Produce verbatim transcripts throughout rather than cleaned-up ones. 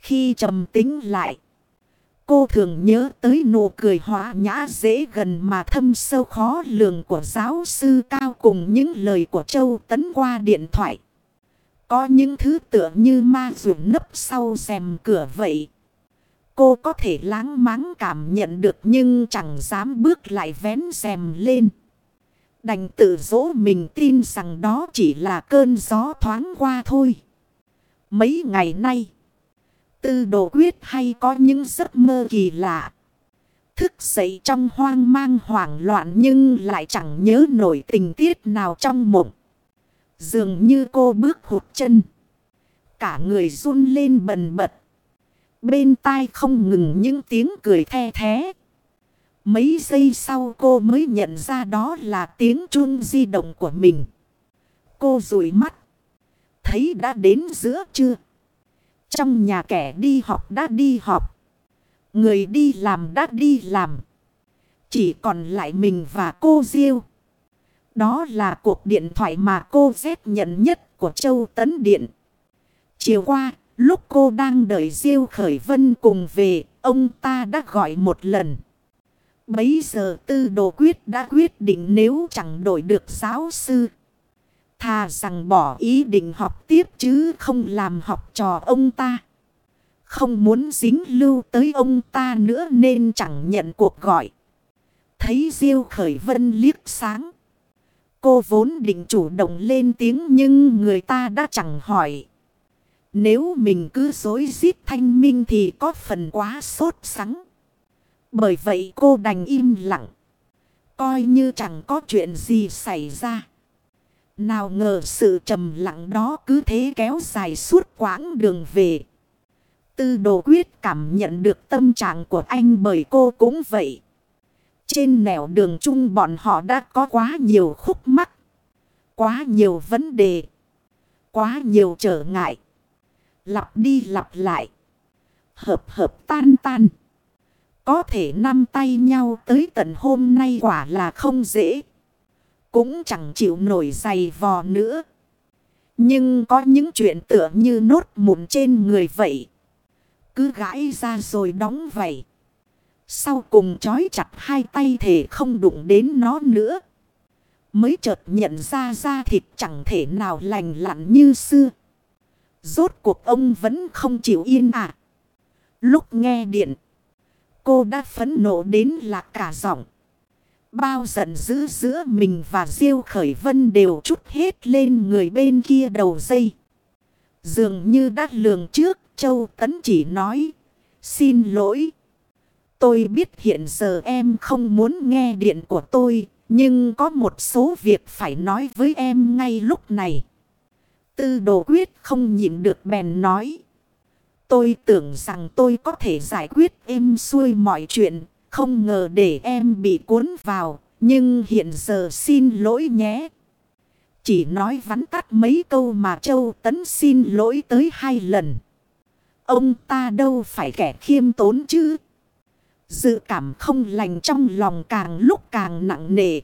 Khi trầm tính lại, cô thường nhớ tới nụ cười hòa nhã dễ gần mà thâm sâu khó lường của giáo sư Cao cùng những lời của Châu Tấn qua điện thoại. Có những thứ tựa như ma dụ nấp sau rèm cửa vậy. Cô có thể láng máng cảm nhận được nhưng chẳng dám bước lại vén rèm lên. Đành tự dỗ mình tin rằng đó chỉ là cơn gió thoáng qua thôi. Mấy ngày nay, Tư Đồ Quyết hay có những giấc mơ kỳ lạ. Thức dậy trong hoang mang hoảng loạn nhưng lại chẳng nhớ nổi tình tiết nào trong mộng. Dường như cô bước hụt chân. Cả người run lên bần bật. Bên tai không ngừng những tiếng cười the thé. Mấy giây sau cô mới nhận ra đó là tiếng chuông di động của mình. Cô dụi mắt. Thấy đã đến giữa trưa. Trong nhà kẻ đi học đã đi học. Người đi làm đã đi làm. Chỉ còn lại mình và cô Diêu. Đó là cuộc điện thoại mà cô ghét nhận nhất của Châu Tấn Điện. Chiều qua, lúc cô đang đợi Diêu Khởi Vân cùng về, ông ta đã gọi một lần. Bấy giờ Tư Đồ Quyết đã quyết định nếu chẳng đổi được giáo sư, thà rằng bỏ ý định học tiếp chứ không làm học trò ông ta. Không muốn dính lưu tới ông ta nữa nên chẳng nhận cuộc gọi. Thấy Diêu Khởi Vân liếc sáng. Cô vốn định chủ động lên tiếng nhưng người ta đã chẳng hỏi. Nếu mình cứ dối rít thanh minh thì có phần quá sốt sắng. Bởi vậy cô đành im lặng. Coi như chẳng có chuyện gì xảy ra. Nào ngờ sự trầm lặng đó cứ thế kéo dài suốt quãng đường về. Tư Đồ Quyết cảm nhận được tâm trạng của anh bởi cô cũng vậy. Trên nẻo đường chung bọn họ đã có quá nhiều khúc mắc. Quá nhiều vấn đề. Quá nhiều trở ngại. Lặp đi lặp lại. Hợp hợp tan tan. Có thể nắm tay nhau tới tận hôm nay quả là không dễ. Cũng chẳng chịu nổi giày vò nữa. Nhưng có những chuyện tựa như nốt mụn trên người vậy. Cứ gãi ra rồi đóng vậy. Sau cùng trói chặt hai tay thể không đụng đến nó nữa. Mới chợt nhận ra da thịt chẳng thể nào lành lặn như xưa. Rốt cuộc ông vẫn không chịu yên à. Lúc nghe điện, cô đã phẫn nộ đến lạc cả giọng. Bao giận dữ giữa mình và Diêu Khởi Vân đều trút hết lên người bên kia đầu dây. Dường như đã lường trước, Châu Tấn chỉ nói, xin lỗi. Tôi biết hiện giờ em không muốn nghe điện của tôi, nhưng có một số việc phải nói với em ngay lúc này. Tư Đồ Quyết không nhịn được bèn nói. Tôi tưởng rằng tôi có thể giải quyết êm xuôi mọi chuyện, không ngờ để em bị cuốn vào, nhưng hiện giờ xin lỗi nhé. Chỉ nói vắn tắt mấy câu mà Châu Tấn xin lỗi tới hai lần. Ông ta đâu phải kẻ khiêm tốn chứ. Dự cảm không lành trong lòng càng lúc càng nặng nề.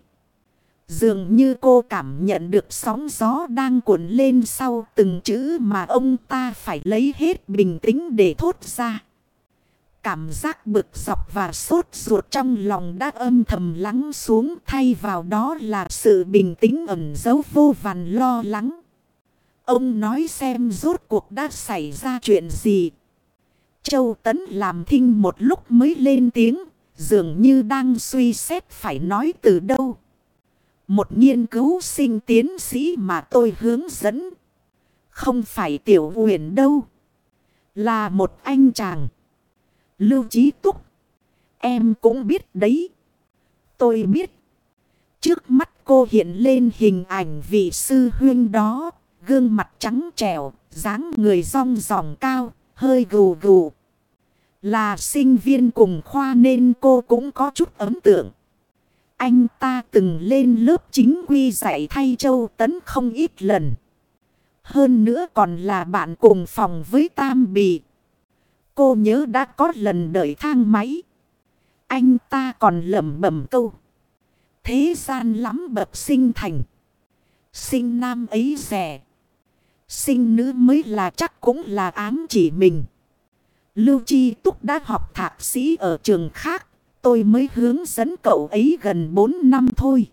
Dường như cô cảm nhận được sóng gió đang cuộn lên sau từng chữ mà ông ta phải lấy hết bình tĩnh để thốt ra. Cảm giác bực dọc và sốt ruột trong lòng đã âm thầm lắng xuống, thay vào đó là sự bình tĩnh ẩn giấu vô vàn lo lắng. Ông nói xem rốt cuộc đã xảy ra chuyện gì. Châu Tấn làm thinh một lúc mới lên tiếng, dường như đang suy xét phải nói từ đâu. Một nghiên cứu sinh tiến sĩ mà tôi hướng dẫn. Không phải Tiểu Uyển đâu. Là một anh chàng. Lưu Chí Túc. Em cũng biết đấy. Tôi biết. Trước mắt cô hiện lên hình ảnh vị sư huynh đó. Gương mặt trắng trẻo, dáng người rong ròng cao, hơi gù gù. Là sinh viên cùng khoa nên cô cũng có chút ấn tượng. Anh ta từng lên lớp chính quy dạy thay Châu Tấn không ít lần. Hơn nữa còn là bạn cùng phòng với Tam Bì. Cô nhớ đã có lần đợi thang máy. Anh ta còn lẩm bẩm câu. Thế gian lắm bậc sinh thành. Sinh nam ấy rẻ. Sinh nữ mới là chắc cũng là ám chỉ mình. Lưu Chi Túc đã học thạc sĩ ở trường khác. Tôi mới hướng dẫn cậu ấy gần bốn năm thôi.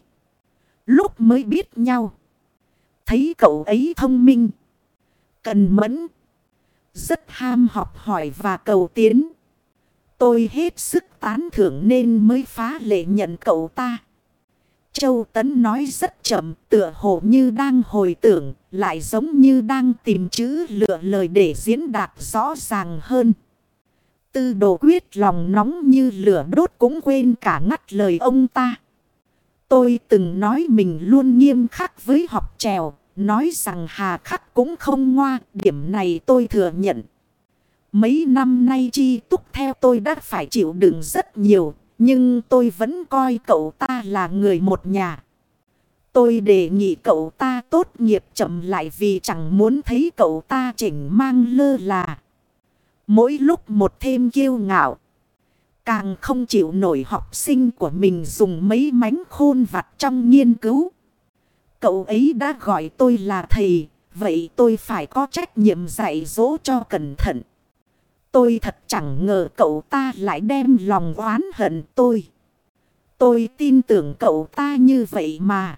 Lúc mới biết nhau, thấy cậu ấy thông minh, cần mẫn, rất ham học hỏi và cầu tiến. Tôi hết sức tán thưởng nên mới phá lệ nhận cậu ta. Châu Tấn nói rất chậm, tựa hồ như đang hồi tưởng, lại giống như đang tìm chữ lựa lời để diễn đạt rõ ràng hơn. Tư Đồ Quyết lòng nóng như lửa đốt cũng quên cả ngắt lời ông ta. Tôi từng nói mình luôn nghiêm khắc với học trèo, nói rằng hà khắc cũng không ngoa, điểm này tôi thừa nhận. Mấy năm nay Chi Túc theo tôi đã phải chịu đựng rất nhiều, nhưng tôi vẫn coi cậu ta là người một nhà. Tôi đề nghị cậu ta tốt nghiệp chậm lại vì chẳng muốn thấy cậu ta chỉnh mang lơ là. Mỗi lúc một thêm kiêu ngạo. Càng không chịu nổi học sinh của mình dùng mấy mánh khôn vặt trong nghiên cứu. Cậu ấy đã gọi tôi là thầy, vậy tôi phải có trách nhiệm dạy dỗ cho cẩn thận. Tôi thật chẳng ngờ cậu ta lại đem lòng oán hận tôi. Tôi tin tưởng cậu ta như vậy mà.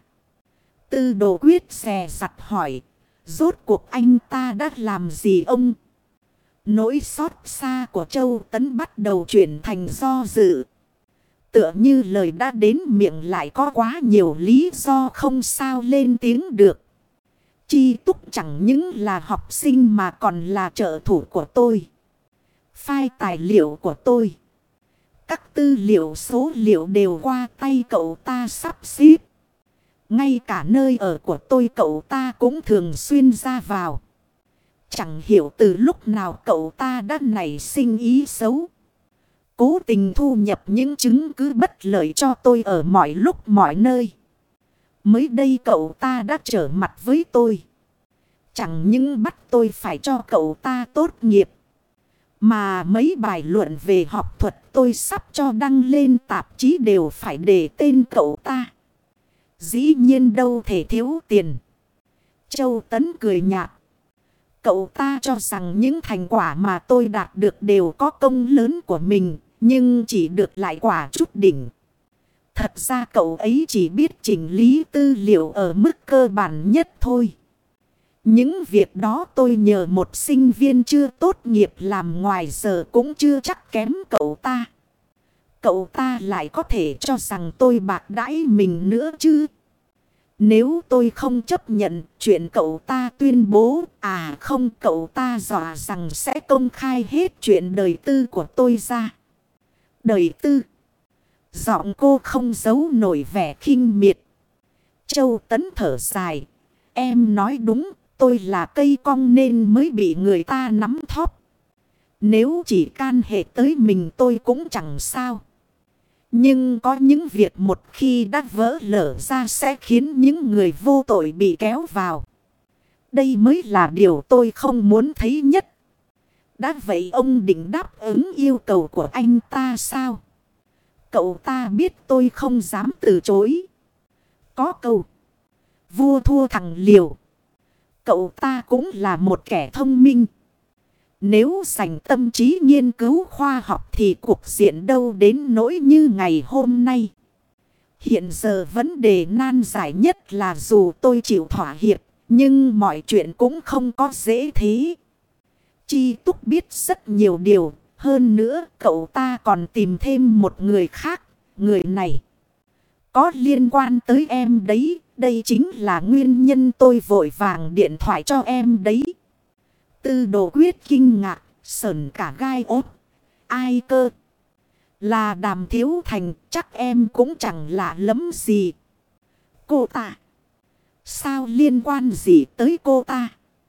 Tư Đồ Quyết xè sặt hỏi, rốt cuộc anh ta đã làm gì ông? Nỗi xót xa của Châu Tấn bắt đầu chuyển thành do dự. Tựa như lời đã đến miệng lại có quá nhiều lý do không sao lên tiếng được. Chi Túc chẳng những là học sinh mà còn là trợ thủ của tôi. File tài liệu của tôi, các tư liệu số liệu đều qua tay cậu ta sắp xếp. Ngay cả nơi ở của tôi cậu ta cũng thường xuyên ra vào. Chẳng hiểu từ lúc nào cậu ta đã nảy sinh ý xấu. Cố tình thu nhập những chứng cứ bất lợi cho tôi ở mọi lúc mọi nơi. Mới đây cậu ta đã trở mặt với tôi. Chẳng những bắt tôi phải cho cậu ta tốt nghiệp, mà mấy bài luận về học thuật tôi sắp cho đăng lên tạp chí đều phải đề tên cậu ta. Dĩ nhiên đâu thể thiếu tiền. Châu Tấn cười nhạt. Cậu ta cho rằng những thành quả mà tôi đạt được đều có công lớn của mình, nhưng chỉ được lại quả chút đỉnh. Thật ra cậu ấy chỉ biết chỉnh lý tư liệu ở mức cơ bản nhất thôi. Những việc đó tôi nhờ một sinh viên chưa tốt nghiệp làm ngoài giờ cũng chưa chắc kém cậu ta. Cậu ta lại có thể cho rằng tôi bạc đãi mình nữa chứ. Nếu tôi không chấp nhận chuyện cậu ta tuyên bố, à không, cậu ta dọa rằng sẽ công khai hết chuyện đời tư của tôi ra. Đời tư. Giọng cô không giấu nổi vẻ khinh miệt. Châu Tấn thở dài. Em nói đúng, tôi là cây cong nên mới bị người ta nắm thóp. Nếu chỉ can hệ tới mình tôi cũng chẳng sao. Nhưng có những việc một khi đã vỡ lở ra sẽ khiến những người vô tội bị kéo vào. Đây mới là điều tôi không muốn thấy nhất. Đã vậy ông định đáp ứng yêu cầu của anh ta sao? Cậu ta biết tôi không dám từ chối. Có câu vua thua thằng liều. Cậu ta cũng là một kẻ thông minh. Nếu dành tâm trí nghiên cứu khoa học thì cuộc diện đâu đến nỗi như ngày hôm nay. Hiện giờ vấn đề nan giải nhất là dù tôi chịu thỏa hiệp, nhưng mọi chuyện cũng không có dễ thế. Chi Túc biết rất nhiều điều, hơn nữa cậu ta còn tìm thêm một người khác. Người này có liên quan tới em đấy, đây chính là nguyên nhân tôi vội vàng điện thoại cho em đấy. Tư Đồ Quyết kinh ngạc, sởn cả gai ốt. Ai cơ? Là Đàm Thiếu Thành, chắc em cũng chẳng lạ lắm gì. Cô ta? Sao liên quan gì tới cô ta?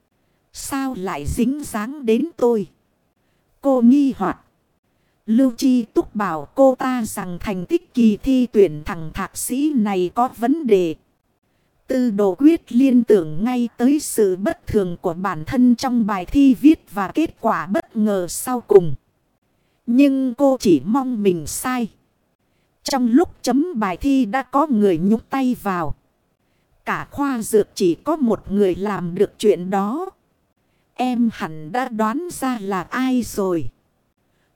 Sao lại dính dáng đến tôi? Cô nghi hoặc. Lưu Chi Túc bảo cô ta rằng thành tích kỳ thi tuyển thằng thạc sĩ này có vấn đề. Tư Đồ Quyết liên tưởng ngay tới sự bất thường của bản thân trong bài thi viết và kết quả bất ngờ sau cùng. Nhưng cô chỉ mong mình sai. Trong lúc chấm bài thi đã có người nhúc tay vào. Cả khoa dược chỉ có một người làm được chuyện đó. Em hẳn đã đoán ra là ai rồi.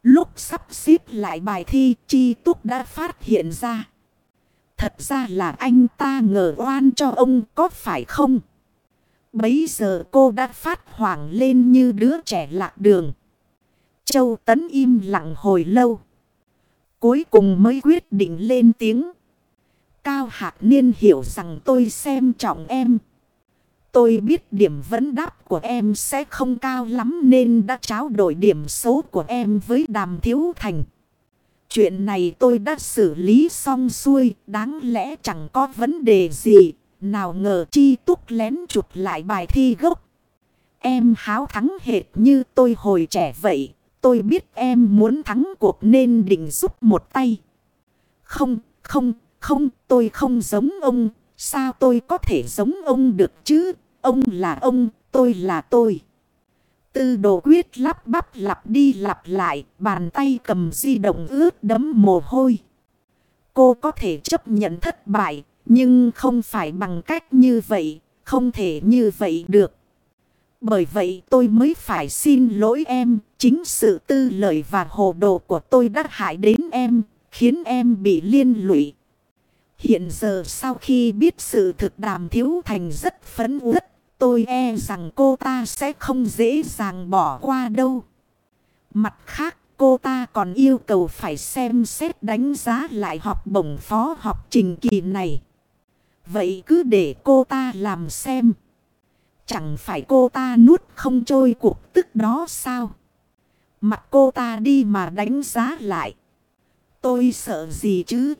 Lúc sắp xếp lại bài thi, Chi Túc đã phát hiện ra. Thật ra là anh ta ngờ oan cho ông, có phải không? Bấy giờ cô đã phát hoảng lên như đứa trẻ lạc đường. Châu Tấn im lặng hồi lâu. Cuối cùng mới quyết định lên tiếng. Cao Hạc Niên hiểu rằng tôi xem trọng em. Tôi biết điểm vấn đáp của em sẽ không cao lắm nên đã trao đổi điểm số của em với Đàm Thiếu Thành. Chuyện này tôi đã xử lý xong xuôi, đáng lẽ chẳng có vấn đề gì. Nào ngờ Chi Túc lén chụp lại bài thi gốc. Em háo thắng hệt như tôi hồi trẻ vậy. Tôi biết em muốn thắng cuộc nên định giúp một tay. Không, không, không, tôi không giống ông. Sao tôi có thể giống ông được chứ? Ông là ông, tôi là tôi. Tư Đồ Quyết lắp bắp lặp đi lặp lại, bàn tay cầm di động ướt đẫm mồ hôi. Cô có thể chấp nhận thất bại, nhưng không phải bằng cách như vậy, không thể như vậy được. Bởi vậy tôi mới phải xin lỗi em, chính sự tư lợi và hồ đồ của tôi đã hại đến em, khiến em bị liên lụy. Hiện giờ sau khi biết sự thực Đàm Thiếu Thành rất phẫn uất, tôi e rằng cô ta sẽ không dễ dàng bỏ qua đâu. Mặt khác, cô ta còn yêu cầu phải xem xét đánh giá lại học bổng phó học trình kỳ này. Vậy cứ để cô ta làm xem. Chẳng phải cô ta nuốt không trôi cuộc tức đó sao? Mặt cô ta đi mà đánh giá lại. Tôi sợ gì chứ?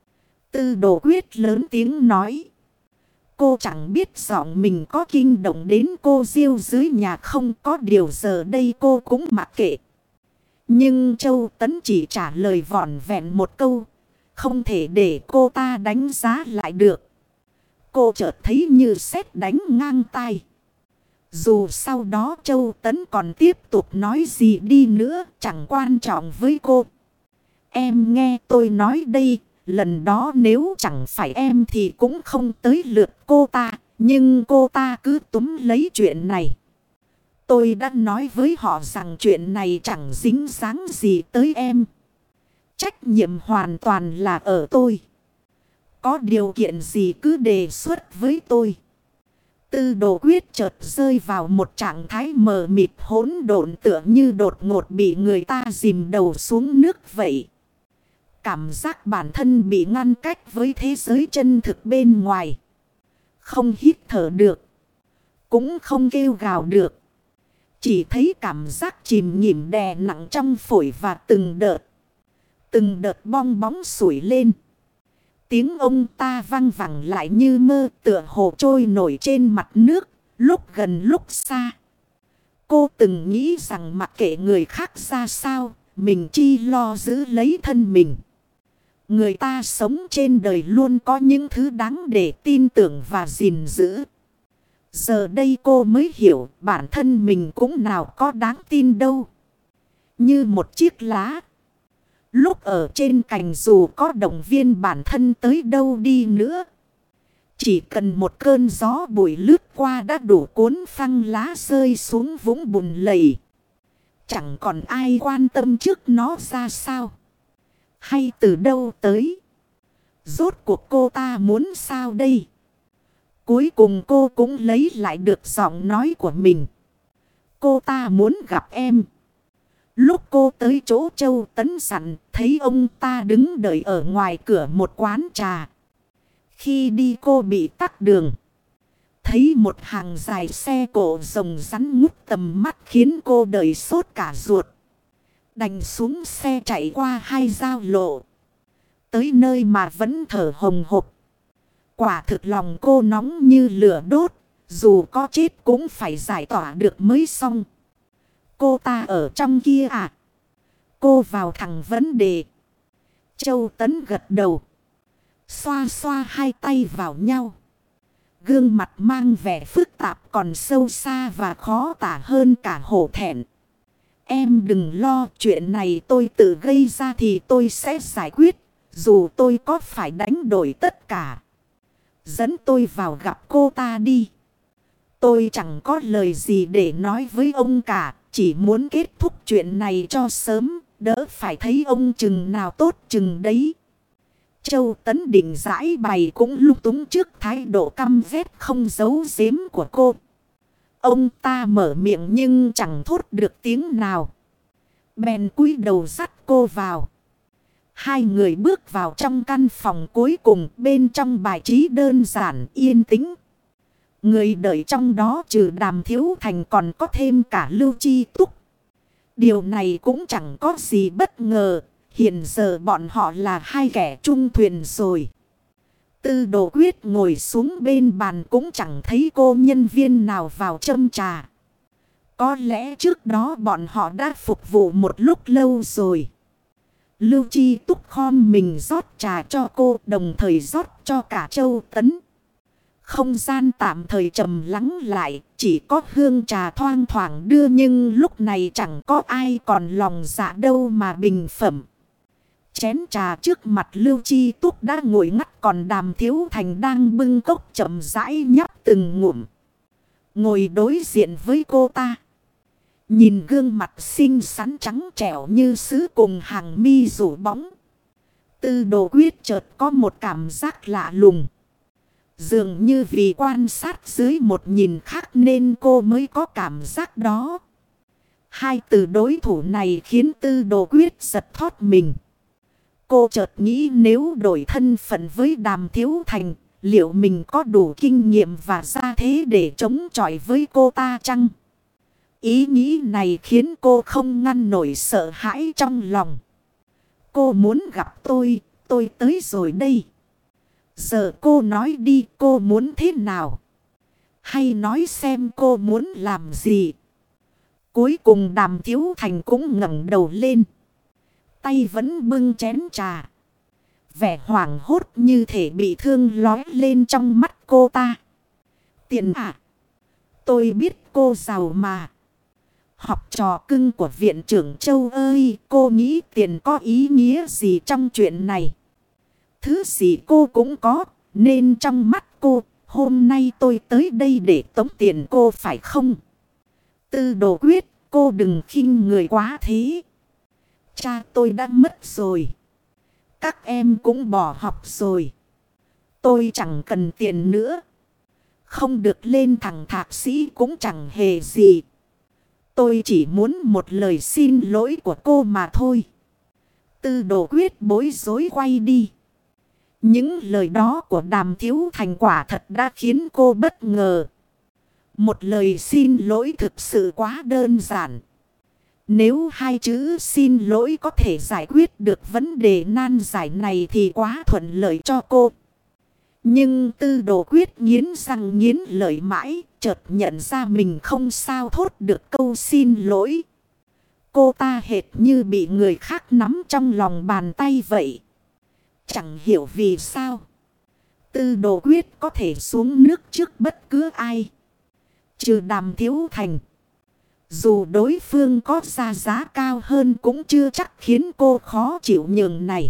Tư Đồ Quyết lớn tiếng nói. Cô chẳng biết giọng mình có kinh động đến cô Diêu dưới nhà không, có điều giờ đây cô cũng mặc kệ. Nhưng Châu Tấn chỉ trả lời vỏn vẹn một câu. Không thể để cô ta đánh giá lại được. Cô chợt thấy như sét đánh ngang tai. Dù sau đó Châu Tấn còn tiếp tục nói gì đi nữa chẳng quan trọng với cô. Em nghe tôi nói đây. Lần đó nếu chẳng phải em thì cũng không tới lượt cô ta. Nhưng cô ta cứ túm lấy chuyện này. Tôi đã nói với họ rằng chuyện này chẳng dính dáng gì tới em. Trách nhiệm hoàn toàn là ở tôi. Có điều kiện gì cứ đề xuất với tôi. Tư Đồ Quyết chợt rơi vào một trạng thái mờ mịt hỗn độn, tựa như đột ngột bị người ta dìm đầu xuống nước vậy. Cảm giác bản thân bị ngăn cách với thế giới chân thực bên ngoài. Không hít thở được. Cũng không kêu gào được. Chỉ thấy cảm giác chìm nghỉm đè nặng trong phổi và từng đợt. Từng đợt bong bóng sủi lên. Tiếng ông ta vang vẳng lại như mơ, tựa hồ trôi nổi trên mặt nước, lúc gần lúc xa. Cô từng nghĩ rằng mặc kệ người khác ra sao, mình chi lo giữ lấy thân mình. Người ta sống trên đời luôn có những thứ đáng để tin tưởng và gìn giữ. Giờ đây cô mới hiểu bản thân mình cũng nào có đáng tin đâu. Như một chiếc lá. Lúc ở trên cành dù có động viên bản thân tới đâu đi nữa. Chỉ cần một cơn gió bụi lướt qua đã đủ cuốn phăng lá rơi xuống vũng bùn lầy. Chẳng còn ai quan tâm trước nó ra sao. Hay từ đâu tới. Rốt cuộc cô ta muốn sao đây? Cuối cùng cô cũng lấy lại được giọng nói của mình. Cô ta muốn gặp em. Lúc cô tới chỗ Châu Tấn sẵn, thấy ông ta đứng đợi ở ngoài cửa một quán trà. Khi đi cô bị tắc đường. Thấy một hàng dài xe cộ rồng rắn ngút tầm mắt khiến cô đợi sốt cả ruột. Đành xuống xe chạy qua hai giao lộ. Tới nơi mà vẫn thở hồng hộc. Quả thực lòng cô nóng như lửa đốt. Dù có chết cũng phải giải tỏa được mới xong. Cô ta ở trong kia à? Cô vào thẳng vấn đề. Châu Tấn gật đầu. Xoa xoa hai tay vào nhau. Gương mặt mang vẻ phức tạp còn sâu xa và khó tả hơn cả hổ thẹn. Em đừng lo, chuyện này tôi tự gây ra thì tôi sẽ giải quyết. Dù tôi có phải đánh đổi tất cả. Dẫn tôi vào gặp cô ta đi. Tôi chẳng có lời gì để nói với ông cả. Chỉ muốn kết thúc chuyện này cho sớm. Đỡ phải thấy ông chừng nào tốt chừng đấy. Châu Tấn định giải bày cũng lung túng trước thái độ căm ghét không giấu giếm của cô. Ông ta mở miệng nhưng chẳng thốt được tiếng nào. Bèn cúi đầu dắt cô vào. Hai người bước vào trong căn phòng cuối cùng, bên trong bài trí đơn giản yên tĩnh. Người đợi trong đó trừ Đàm Thiếu Thành còn có thêm cả Lưu Chi Túc. Điều này cũng chẳng có gì bất ngờ. Hiện giờ bọn họ là hai kẻ chung thuyền rồi. Tư Đồ Quyết ngồi xuống bên bàn cũng chẳng thấy cô nhân viên nào vào châm trà. Có lẽ trước đó bọn họ đã phục vụ một lúc lâu rồi. Lưu Chi Túc khom mình rót trà cho cô, đồng thời rót cho cả Châu Tấn. Không gian tạm thời trầm lắng lại, chỉ có hương trà thoang thoảng đưa, nhưng lúc này chẳng có ai còn lòng dạ đâu mà bình phẩm. Chén trà trước mặt Lưu Chi Túc đã nguội ngắt, còn Đàm Thiếu Thành đang bưng cốc chậm rãi nhấp từng ngụm. Ngồi đối diện với cô ta. Nhìn gương mặt xinh xắn trắng trẻo như sứ cùng hàng mi rủ bóng. Tư Đồ Quyết chợt có một cảm giác lạ lùng. Dường như vì quan sát dưới một nhìn khác nên cô mới có cảm giác đó. Hai từ đối thủ này khiến Tư Đồ Quyết giật thót mình. Cô chợt nghĩ nếu đổi thân phận với Đàm Thiếu Thành, liệu mình có đủ kinh nghiệm và gia thế để chống chọi với cô ta chăng? Ý nghĩ này khiến cô không ngăn nổi sợ hãi trong lòng. Cô muốn gặp tôi, tôi tới rồi đây. Giờ cô nói đi, cô muốn thế nào? Hay nói xem cô muốn làm gì? Cuối cùng Đàm Thiếu Thành cũng ngẩng đầu lên. Tay vẫn bưng chén trà. Vẻ hoảng hốt như thể bị thương lói lên trong mắt cô ta. Tiền à? Tôi biết cô giàu mà. Học trò cưng của viện trưởng Châu ơi, cô nghĩ tiền có ý nghĩa gì trong chuyện này? Thứ gì cô cũng có, nên trong mắt cô, hôm nay tôi tới đây để tống tiền cô phải không? Tư Đồ Quyết, cô đừng khinh người quá thế. Cha tôi đã mất rồi. Các em cũng bỏ học rồi. Tôi chẳng cần tiền nữa. Không được lên thẳng thạc sĩ cũng chẳng hề gì. Tôi chỉ muốn một lời xin lỗi của cô mà thôi. Tư Đồ Quyết bối rối quay đi. Những lời đó của Đàm Thiếu Thành quả thật đã khiến cô bất ngờ. Một lời xin lỗi thực sự quá đơn giản. Nếu hai chữ xin lỗi có thể giải quyết được vấn đề nan giải này thì quá thuận lợi cho cô. Nhưng Tư Đồ Quyết nghiến răng nghiến lợi mãi, chợt nhận ra mình không sao thốt được câu xin lỗi. Cô ta hệt như bị người khác nắm trong lòng bàn tay vậy. Chẳng hiểu vì sao Tư Đồ Quyết có thể xuống nước trước bất cứ ai, trừ Đàm Thiếu Thành. Dù đối phương có ra giá cao hơn cũng chưa chắc khiến cô khó chịu nhường này.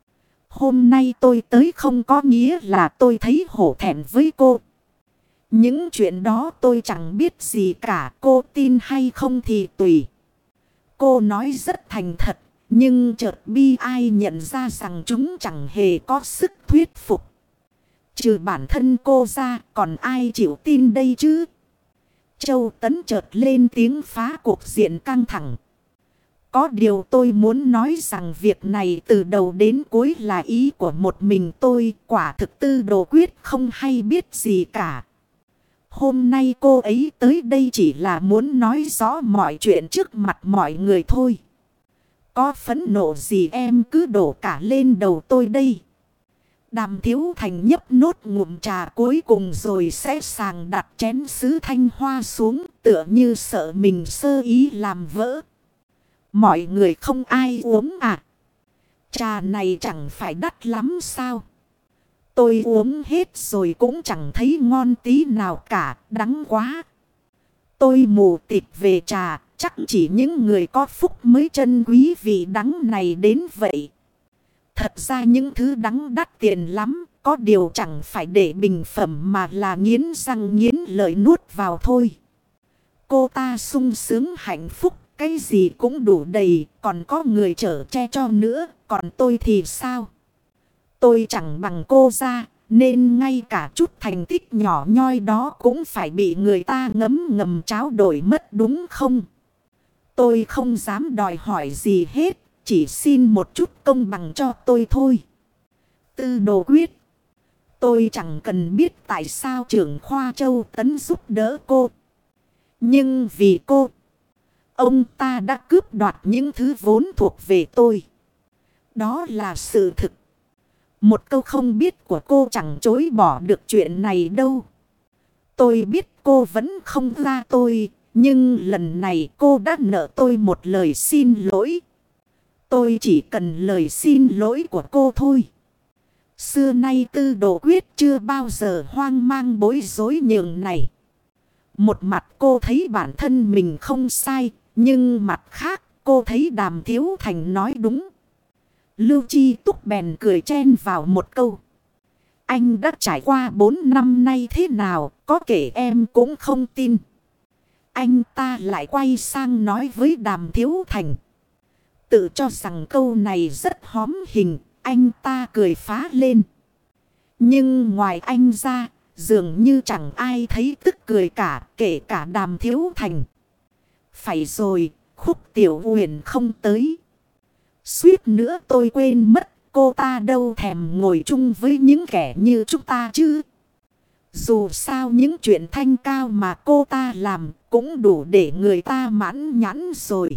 Hôm nay tôi tới không có nghĩa là tôi thấy hổ thẹn với cô. Những chuyện đó tôi chẳng biết gì cả, cô tin hay không thì tùy. Cô nói rất thành thật, nhưng chợt bi ai nhận ra rằng chúng chẳng hề có sức thuyết phục. Trừ bản thân cô ra, còn ai chịu tin đây chứ? Châu Tấn chợt lên tiếng phá cuộc diện căng thẳng. Có điều tôi muốn nói rằng việc này từ đầu đến cuối là ý của một mình tôi. Quả thực Tư Đồ Quyết không hay biết gì cả. Hôm nay cô ấy tới đây chỉ là muốn nói rõ mọi chuyện trước mặt mọi người thôi. Có phẫn nộ gì em cứ đổ cả lên đầu tôi đây. Đàm Thiếu Thành nhấp nốt ngụm trà cuối cùng rồi sẽ sàng đặt chén sứ thanh hoa xuống, tựa như sợ mình sơ ý làm vỡ. Mọi người không ai uống à? Trà này chẳng phải đắt lắm sao? Tôi uống hết rồi cũng chẳng thấy ngon tí nào cả, đắng quá. Tôi mù tịt về trà, chắc chỉ những người có phúc mới trân quý vị đắng này đến vậy. Thật ra những thứ đắng đắt tiền lắm, có điều chẳng phải để bình phẩm mà là nghiến răng nghiến lợi nuốt vào thôi. Cô ta sung sướng hạnh phúc, cái gì cũng đủ đầy, còn có người chở che cho nữa, còn tôi thì sao? Tôi chẳng bằng cô ra, nên ngay cả chút thành tích nhỏ nhoi đó cũng phải bị người ta ngấm ngầm tráo đổi mất đúng không? Tôi không dám đòi hỏi gì hết, chỉ xin một chút công bằng cho tôi thôi. Tư Đồ Quyết. Tôi chẳng cần biết tại sao trưởng khoa Châu Tấn giúp đỡ cô. Nhưng vì cô, ông ta đã cướp đoạt những thứ vốn thuộc về tôi. Đó là sự thực. Một câu không biết của cô chẳng chối bỏ được chuyện này đâu. Tôi biết cô vẫn không ra tôi, nhưng lần này cô đã nợ tôi một lời xin lỗi. Tôi chỉ cần lời xin lỗi của cô thôi. Xưa nay Tư Đồ Quyết chưa bao giờ hoang mang bối rối nhường này. Một mặt cô thấy bản thân mình không sai, nhưng mặt khác cô thấy Đàm Thiếu Thành nói đúng. Lưu Chi Túc bèn cười chen vào một câu. Anh đã trải qua bốn năm nay thế nào, có kể em cũng không tin. Anh ta lại quay sang nói với Đàm Thiếu Thành. Tự cho rằng câu này rất hóm hình, anh ta cười phá lên. Nhưng ngoài anh ra, dường như chẳng ai thấy tức cười cả, kể cả Đàm Thiếu Thành. Phải rồi, Khúc Tiểu Uyển không tới. Suýt nữa tôi quên mất, cô ta đâu thèm ngồi chung với những kẻ như chúng ta chứ. Dù sao những chuyện thanh cao mà cô ta làm cũng đủ để người ta mãn nhãn rồi.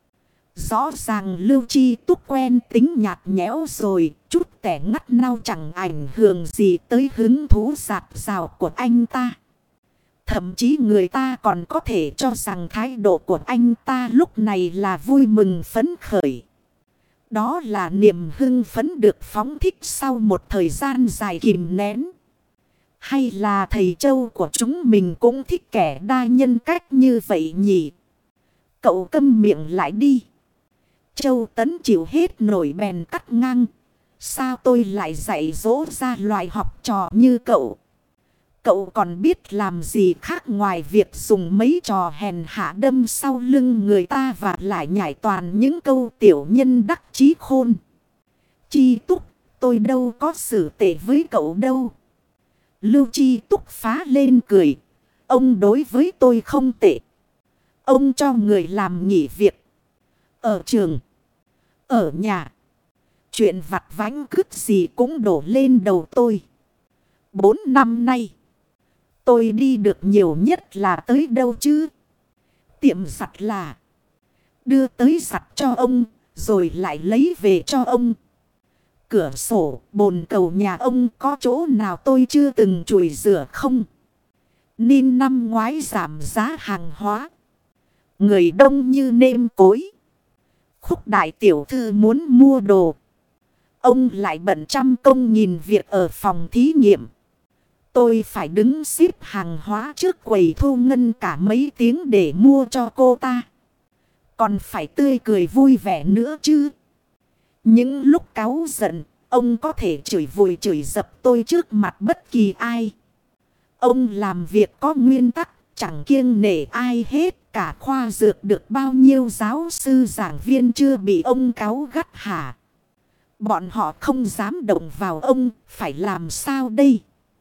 Rõ ràng Lưu Chi Túc quen tính nhạt nhẽo rồi, chút tẻ ngắt nao chẳng ảnh hưởng gì tới hứng thú giạt rào của anh ta. Thậm chí người ta còn có thể cho rằng thái độ của anh ta lúc này là vui mừng phấn khởi. Đó là niềm hưng phấn được phóng thích sau một thời gian dài kìm nén. Hay là thầy Châu của chúng mình cũng thích kẻ đa nhân cách như vậy nhỉ? Cậu câm miệng lại đi. Châu Tấn chịu hết nổi bèn cắt ngang. Sao tôi lại dạy dỗ ra loại học trò như cậu? Cậu còn biết làm gì khác ngoài việc dùng mấy trò hèn hạ đâm sau lưng người ta và lại nhảy toàn những câu tiểu nhân đắc chí khôn. Chi Túc, tôi đâu có xử tệ với cậu đâu. Lưu Chi Túc phá lên cười. Ông đối với tôi không tệ. Ông cho người làm nghỉ việc. Ở trường. Ở nhà. Chuyện vặt vãnh cứt gì cũng đổ lên đầu tôi. Bốn năm nay. Tôi đi được nhiều nhất là tới đâu chứ? Tiệm giặt là. Đưa tới giặt cho ông. Rồi lại lấy về cho ông. Cửa sổ, bồn cầu nhà ông có chỗ nào tôi chưa từng chùi rửa không? Nên năm ngoái giảm giá hàng hóa. Người đông như nêm cối. Khúc đại tiểu thư muốn mua đồ. Ông lại bận trăm công nghìn việc ở phòng thí nghiệm. Tôi phải đứng xếp hàng hóa trước quầy thu ngân cả mấy tiếng để mua cho cô ta. Còn phải tươi cười vui vẻ nữa chứ. Những lúc cáu giận, ông có thể chửi vùi chửi dập tôi trước mặt bất kỳ ai. Ông làm việc có nguyên tắc, chẳng kiêng nể ai hết. Cả khoa dược được bao nhiêu giáo sư giảng viên chưa bị ông cáu gắt hả? Bọn họ không dám động vào ông, phải làm sao đây?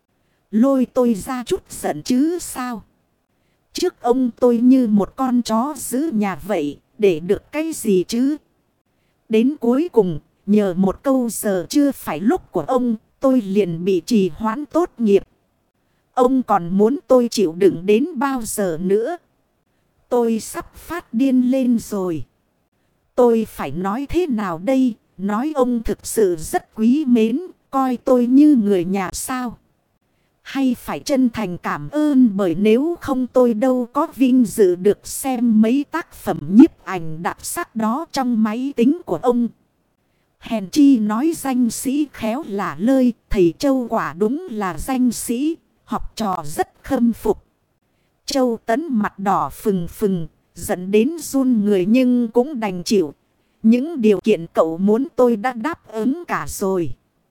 Lôi tôi ra chút giận chứ sao? Trước ông tôi như một con chó giữ nhà vậy, để được cái gì chứ? Đến cuối cùng, nhờ một câu giờ chưa phải lúc của ông, tôi liền bị trì hoãn tốt nghiệp. Ông còn muốn tôi chịu đựng đến bao giờ nữa? Tôi sắp phát điên lên rồi. Tôi phải nói thế nào đây? Nói ông thực sự rất quý mến, coi tôi như người nhà sao? Hay phải chân thành cảm ơn, bởi nếu không tôi đâu có vinh dự được xem mấy tác phẩm nhiếp ảnh đặc sắc đó trong máy tính của ông. Hèn chi nói danh sĩ khéo lả lơi, thầy Châu quả đúng là danh sĩ, học trò rất khâm phục. Châu Tấn mặt đỏ phừng phừng, giận đến run người nhưng cũng đành chịu. Những điều kiện cậu muốn tôi đã đáp ứng cả rồi.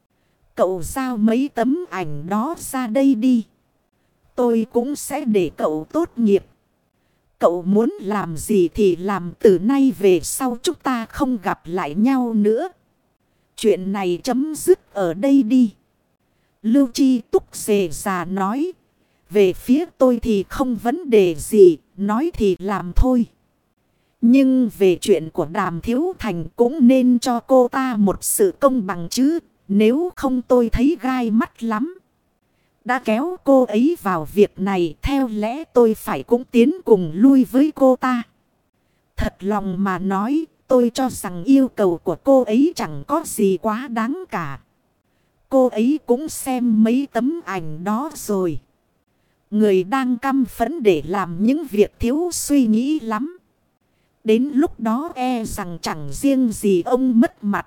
Cậu giao mấy tấm ảnh đó ra đây đi. Tôi cũng sẽ để cậu tốt nghiệp. Cậu muốn làm gì thì làm, từ nay về sau chúng ta không gặp lại nhau nữa. Chuyện này chấm dứt ở đây đi. Lưu Chi Túc xề già nói. Về phía tôi thì không vấn đề gì, nói thì làm thôi. Nhưng về chuyện của Đàm Thiếu Thành cũng nên cho cô ta một sự công bằng chứ. Nếu không tôi thấy gai mắt lắm. Đã kéo cô ấy vào việc này, theo lẽ tôi phải cũng tiến cùng lui với cô ta. Thật lòng mà nói, tôi cho rằng yêu cầu của cô ấy chẳng có gì quá đáng cả. Cô ấy cũng xem mấy tấm ảnh đó rồi. Người đang căm phẫn để làm những việc thiếu suy nghĩ lắm. Đến lúc đó e rằng chẳng riêng gì ông mất mặt,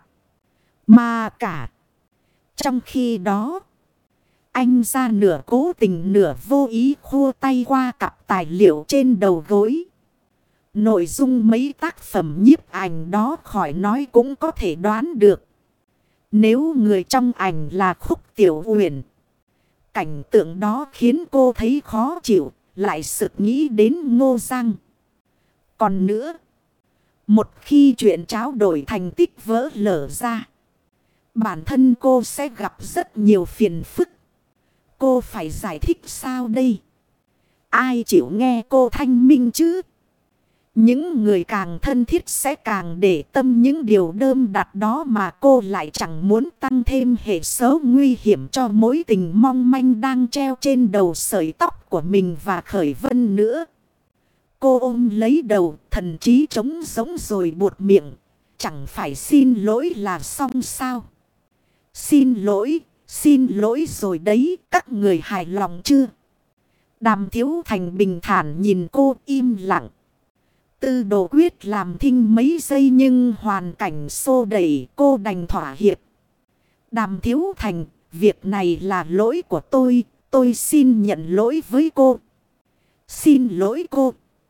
mà cả. Trong khi đó, anh ra nửa cố tình nửa vô ý khua tay qua cặp tài liệu trên đầu gối. Nội dung mấy tác phẩm nhiếp ảnh đó khỏi nói cũng có thể đoán được. Nếu người trong ảnh là Khúc Tiểu Uyển, cảnh tượng đó khiến cô thấy khó chịu, lại sực nghĩ đến Ngô Giang. Còn nữa, một khi chuyện tráo đổi thành tích vỡ lở ra, bản thân cô sẽ gặp rất nhiều phiền phức. Cô phải giải thích sao đây? Ai chịu nghe cô thanh minh chứ? Những người càng thân thiết sẽ càng để tâm những điều đơm đặt đó, mà cô lại chẳng muốn tăng thêm hệ số nguy hiểm cho mối tình mong manh đang treo trên đầu sợi tóc của mình và Khởi Vân nữa. Cô ôm lấy đầu, thần trí trống rỗng rồi buột miệng. Chẳng phải xin lỗi là xong sao? Xin lỗi, xin lỗi rồi đấy, các người hài lòng chưa? Đàm Thiếu Thành bình thản nhìn cô im lặng. Tư Đồ Quyết làm thinh mấy giây nhưng hoàn cảnh xô đẩy, cô đành thỏa hiệp. Đàm Thiếu Thành, việc này là lỗi của tôi, tôi xin nhận lỗi với cô. Xin lỗi cô.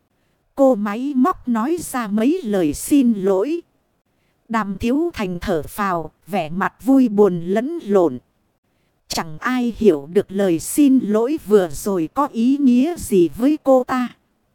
Cô máy móc nói ra mấy lời xin lỗi. Đàm Thiếu Thành thở phào, vẻ mặt vui buồn lẫn lộn. Chẳng ai hiểu được lời xin lỗi vừa rồi có ý nghĩa gì với cô ta.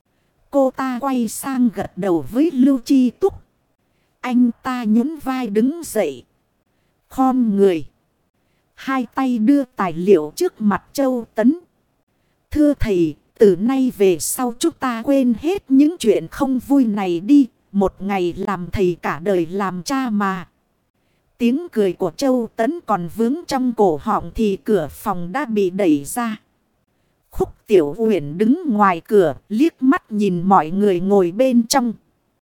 Cô ta quay sang gật đầu với Lưu Chi Túc. Anh ta nhún vai đứng dậy, khom người, hai tay đưa tài liệu trước mặt Châu Tấn. Thưa thầy, từ nay về sau chúng ta quên hết những chuyện không vui này đi. Một ngày làm thầy cả đời làm cha mà. Tiếng cười của Châu Tấn còn vướng trong cổ họng thì cửa phòng đã bị đẩy ra. Khúc Tiểu Uyển đứng ngoài cửa liếc mắt nhìn mọi người ngồi bên trong.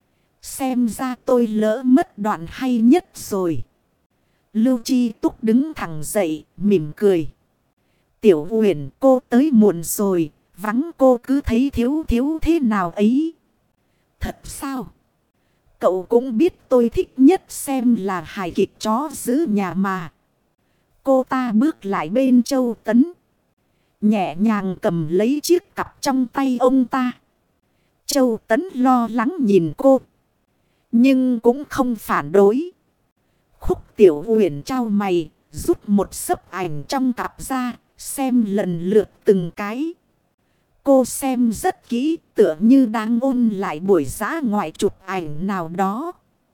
Xem ra tôi lỡ mất đoạn hay nhất rồi. Lưu Chi Túc đứng thẳng dậy mỉm cười. Tiểu Uyển, cô tới muộn rồi, vắng cô cứ thấy thiếu thiếu thế nào ấy. Thật sao? Cậu cũng biết tôi thích nhất xem là hài kịch chó giữ nhà mà. Cô ta bước lại bên Châu Tấn, nhẹ nhàng cầm lấy chiếc cặp trong tay ông ta. Châu Tấn lo lắng nhìn cô, nhưng cũng không phản đối. Khúc Tiểu Uyển trao mày, rút một xấp ảnh trong cặp ra, xem lần lượt từng cái. Cô xem rất kỹ, tựa như đang ôn lại buổi dã ngoại chụp ảnh nào đó.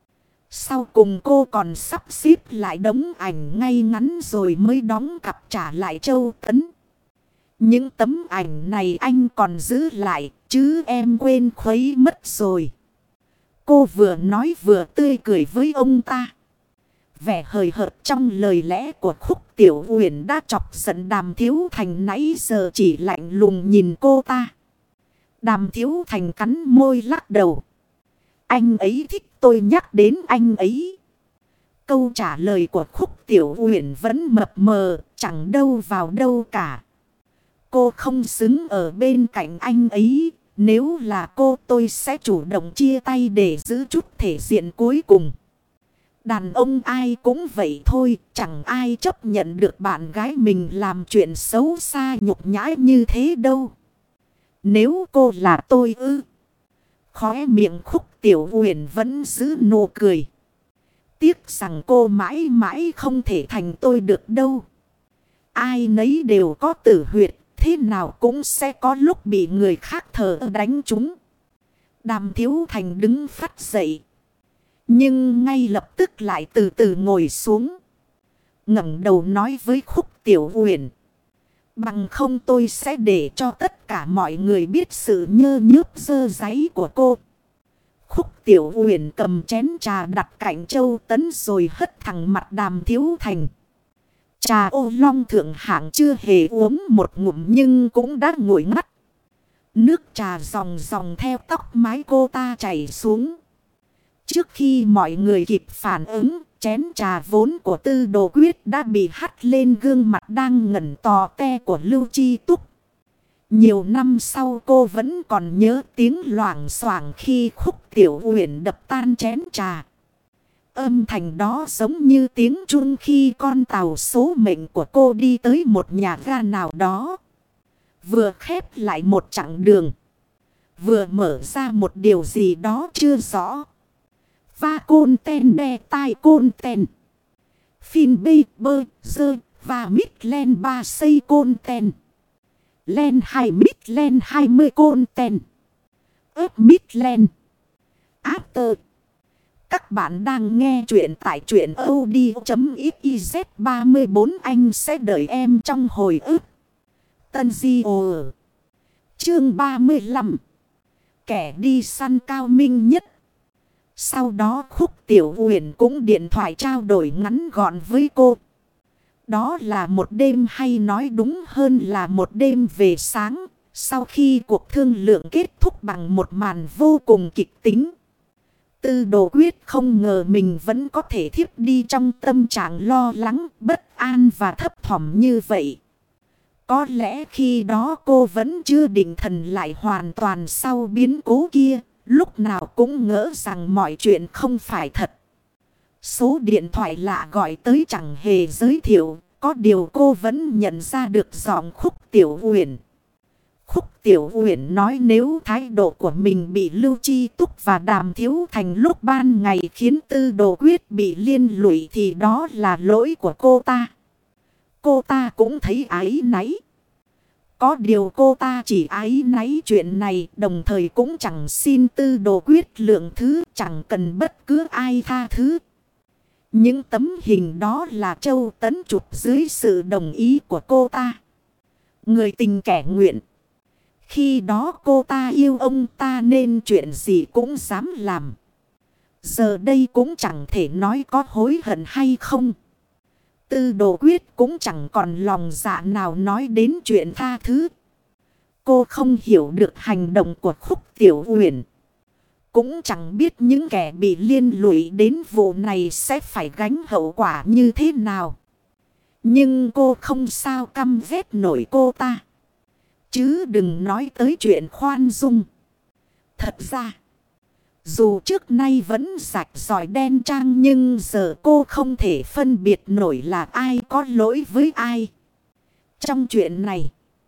Sau cùng cô còn sắp xếp lại đống ảnh ngay ngắn rồi mới đóng cặp trả lại Châu Tấn. Những tấm ảnh này anh còn giữ lại, chứ em quên khuấy mất rồi. Cô vừa nói vừa tươi cười với ông ta. Vẻ hời hợt trong lời lẽ của Khúc Tiểu Uyển đã chọc giận Đàm Thiếu Thành, nãy giờ chỉ lạnh lùng nhìn cô ta. Đàm Thiếu Thành cắn môi lắc đầu. Anh ấy thích tôi nhắc đến anh ấy. Câu trả lời của Khúc Tiểu Uyển vẫn mập mờ, chẳng đâu vào đâu cả. Cô không xứng ở bên cạnh anh ấy. Nếu là cô, tôi sẽ chủ động chia tay để giữ chút thể diện cuối cùng. Đàn ông ai cũng vậy thôi, chẳng ai chấp nhận được bạn gái mình làm chuyện xấu xa nhục nhã như thế đâu. Nếu cô là tôi ư? Khóe miệng Khúc Tiểu Uyển vẫn giữ nụ cười. Tiếc rằng cô mãi mãi không thể thành tôi được đâu. Ai nấy đều có tử huyệt, thế nào cũng sẽ có lúc bị người khác thờ đánh chúng. Đàm Thiếu Thành đứng phắt dậy. Nhưng ngay lập tức lại từ từ ngồi xuống. Ngẩng đầu nói với Khúc Tiểu Uyển. Bằng không tôi sẽ để cho tất cả mọi người biết sự nhơ nhớp dơ dáy của cô. Khúc Tiểu Uyển cầm chén trà đặt cạnh Châu Tấn rồi hất thẳng mặt Đàm Thiếu Thành. Trà ô long thượng hạng chưa hề uống một ngụm nhưng cũng đã nguội ngắt. Nước trà dòng dòng theo tóc mái cô ta chảy xuống. Trước khi mọi người kịp phản ứng, chén trà vốn của Tư Đồ Quyết đã bị hắt lên gương mặt đang ngẩn tò te của Lưu Chi Túc. Nhiều năm sau cô vẫn còn nhớ tiếng loảng xoảng khi Khúc Tiểu Uyển đập tan chén trà. Âm thanh đó giống như tiếng chuông khi con tàu số mệnh của cô đi tới một nhà ga nào đó. Vừa khép lại một chặng đường. Vừa mở ra một điều gì đó chưa rõ. Va côn ten đe tai côn ten. Phin bê bơ dơ và mít len ba xây côn ten. Len hai mít len hai mươi côn ten. ớp mít len. After. Các bạn đang nghe chuyện tại truyện audio.xyz ba mươi bốn anh sẽ đợi em trong hồi ức. Tân Di Ồ Chương ba mươi lăm. Kẻ đi săn cao minh nhất. Sau đó Khúc Tiểu Uyển cũng điện thoại trao đổi ngắn gọn với cô. Đó là một đêm hay nói đúng hơn là một đêm về sáng. Sau khi cuộc thương lượng kết thúc bằng một màn vô cùng kịch tính. Tư Đồ Quyết không ngờ mình vẫn có thể thiếp đi trong tâm trạng lo lắng, bất an và thấp thỏm như vậy. Có lẽ khi đó cô vẫn chưa định thần lại hoàn toàn sau biến cố kia, lúc nào cũng ngỡ rằng mọi chuyện không phải thật. Số điện thoại lạ gọi tới chẳng hề giới thiệu, có điều cô vẫn nhận ra được giọng Khúc Tiểu Uyển. Khúc Tiểu Uyển nói nếu thái độ của mình bị Lưu Chi Túc và Đàm Thiếu Thành lúc ban ngày khiến Tư Đồ Quyết bị liên lụy thì đó là lỗi của cô ta. Cô ta cũng thấy áy náy. Có điều cô ta chỉ áy náy chuyện này, đồng thời cũng chẳng xin Tư Đồ Quyết lượng thứ, chẳng cần bất cứ ai tha thứ. Những tấm hình đó là Châu Tấn chụp dưới sự đồng ý của cô ta. Người tình kẻ nguyện. Khi đó cô ta yêu ông ta nên chuyện gì cũng dám làm. Giờ đây cũng chẳng thể nói có hối hận hay không. Tư Đồ Quyết cũng chẳng còn lòng dạ nào nói đến chuyện tha thứ. Cô không hiểu được hành động của Khúc Tiểu Uyển. Cũng chẳng biết những kẻ bị liên lụy đến vụ này sẽ phải gánh hậu quả như thế nào. Nhưng cô không sao căm ghét nổi cô ta. Chứ đừng nói tới chuyện khoan dung. Thật ra, dù trước nay vẫn rạch ròi đen trang nhưng giờ cô không thể phân biệt nổi là ai có lỗi với ai. Trong chuyện này,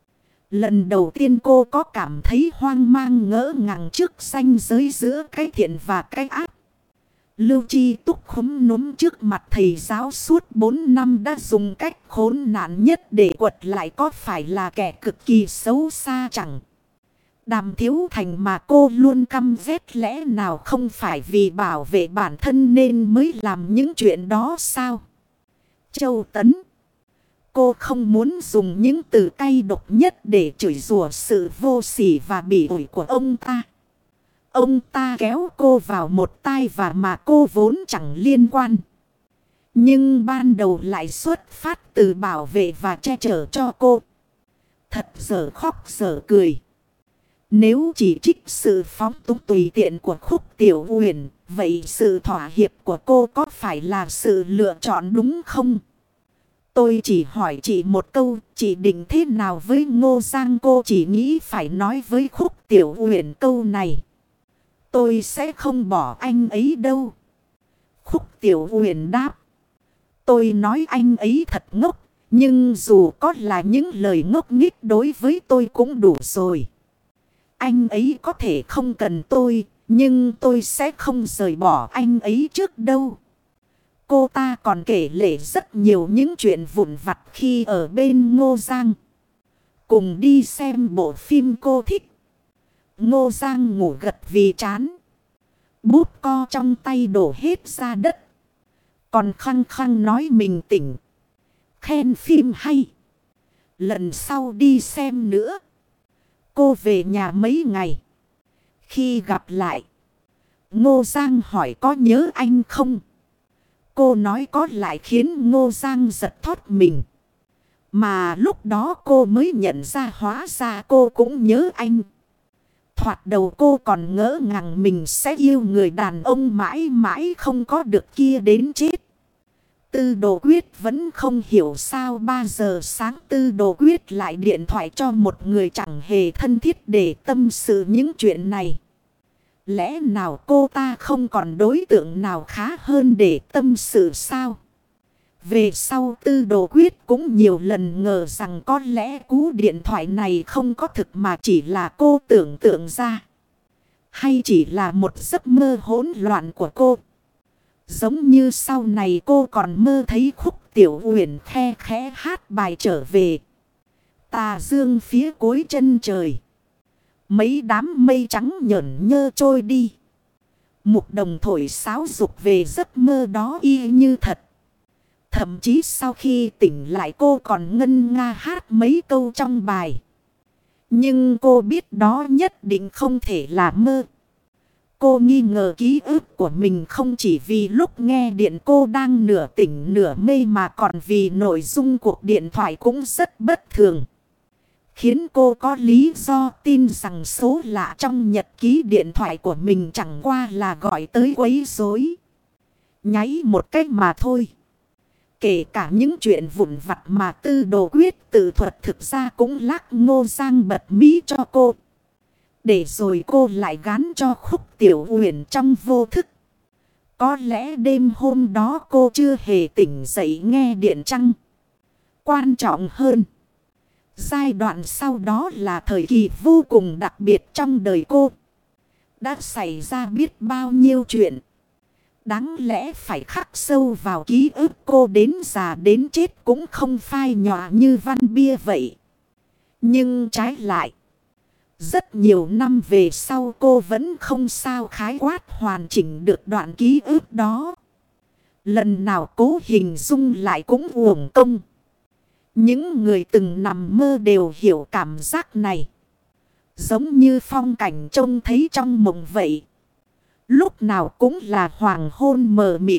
lần đầu tiên cô có cảm thấy hoang mang ngỡ ngàng trước ranh giới giữa cái thiện và cái ác. Lưu Chi Túc khúm núm trước mặt thầy giáo suốt bốn năm đã dùng cách khốn nạn nhất để quật lại có phải là kẻ cực kỳ xấu xa chẳng. Đàm Thiếu Thành mà cô luôn căm ghét lẽ nào không phải vì bảo vệ bản thân nên mới làm những chuyện đó sao? Châu Tấn. Cô không muốn dùng những từ cay độc nhất để chửi rủa sự vô sỉ và bỉ ổi của ông ta. Ông ta kéo cô vào một tai và mà cô vốn chẳng liên quan. Nhưng ban đầu lại xuất phát từ bảo vệ và che chở cho cô. Thật dở khóc dở cười. Nếu chỉ trích sự phóng túng tùy tiện của Khúc Tiểu Uyển, vậy sự thỏa hiệp của cô có phải là sự lựa chọn đúng không? Tôi chỉ hỏi chị một câu, chị định thế nào với Ngô Giang? Cô chỉ nghĩ phải nói với Khúc Tiểu Uyển câu này. Tôi sẽ không bỏ anh ấy đâu. Khúc Tiểu Uyển đáp. Tôi nói anh ấy thật ngốc, nhưng dù có là những lời ngốc nghếch đối với tôi cũng đủ rồi. Anh ấy có thể không cần tôi, nhưng tôi sẽ không rời bỏ anh ấy trước đâu. Cô ta còn kể lể rất nhiều những chuyện vụn vặt khi ở bên Ngô Giang. Cùng đi xem bộ phim cô thích. Ngô Giang ngủ gật vì chán. Bút co trong tay đổ hết ra đất. Còn khăng khăng nói mình tỉnh. Khen phim hay. Lần sau đi xem nữa. Cô về nhà mấy ngày. Khi gặp lại, Ngô Giang hỏi có nhớ anh không? Cô nói có lại khiến Ngô Giang giật thót mình. Mà lúc đó cô mới nhận ra hóa ra cô cũng nhớ anh. Thoạt đầu cô còn ngỡ ngàng mình sẽ yêu người đàn ông mãi mãi không có được kia đến chết. Tư Đồ Quyết vẫn không hiểu sao ba giờ sáng Tư Đồ Quyết lại điện thoại cho một người chẳng hề thân thiết để tâm sự những chuyện này. Lẽ nào cô ta không còn đối tượng nào khá hơn để tâm sự sao? Về sau Tư Đồ Quyết cũng nhiều lần ngờ rằng có lẽ cú điện thoại này không có thực mà chỉ là cô tưởng tượng ra. Hay chỉ là một giấc mơ hỗn loạn của cô. Giống như sau này cô còn mơ thấy Khúc Tiểu Uyển khe khẽ hát bài trở về. Tà dương phía cuối chân trời. Mấy đám mây trắng nhởn nhơ trôi đi. Mục Đồng thổi sáo dục về giấc mơ đó y như thật. Thậm chí sau khi tỉnh lại cô còn ngân nga hát mấy câu trong bài. Nhưng cô biết đó nhất định không thể là mơ. Cô nghi ngờ ký ức của mình không chỉ vì lúc nghe điện cô đang nửa tỉnh nửa mê mà còn vì nội dung cuộc điện thoại cũng rất bất thường. Khiến cô có lý do tin rằng số lạ trong nhật ký điện thoại của mình chẳng qua là gọi tới quấy rối. Nháy một cách mà thôi. Kể cả những chuyện vụn vặt mà Tư Đồ Quyết tự thuật thực ra cũng lắc Ngô Giang bật mí cho cô. Để rồi cô lại gán cho Khúc Tiểu Uyển trong vô thức. Có lẽ đêm hôm đó cô chưa hề tỉnh dậy nghe điện chăng. Quan trọng hơn, giai đoạn sau đó là thời kỳ vô cùng đặc biệt trong đời cô. Đã xảy ra biết bao nhiêu chuyện. Đáng lẽ phải khắc sâu vào ký ức cô đến già đến chết cũng không phai nhòa như văn bia vậy. Nhưng trái lại, rất nhiều năm về sau cô vẫn không sao khái quát hoàn chỉnh được đoạn ký ức đó. Lần nào cố hình dung lại cũng uổng công. Những người từng nằm mơ đều hiểu cảm giác này. Giống như phong cảnh trông thấy trong mộng vậy. Lúc nào cũng là hoàng hôn mờ mịt.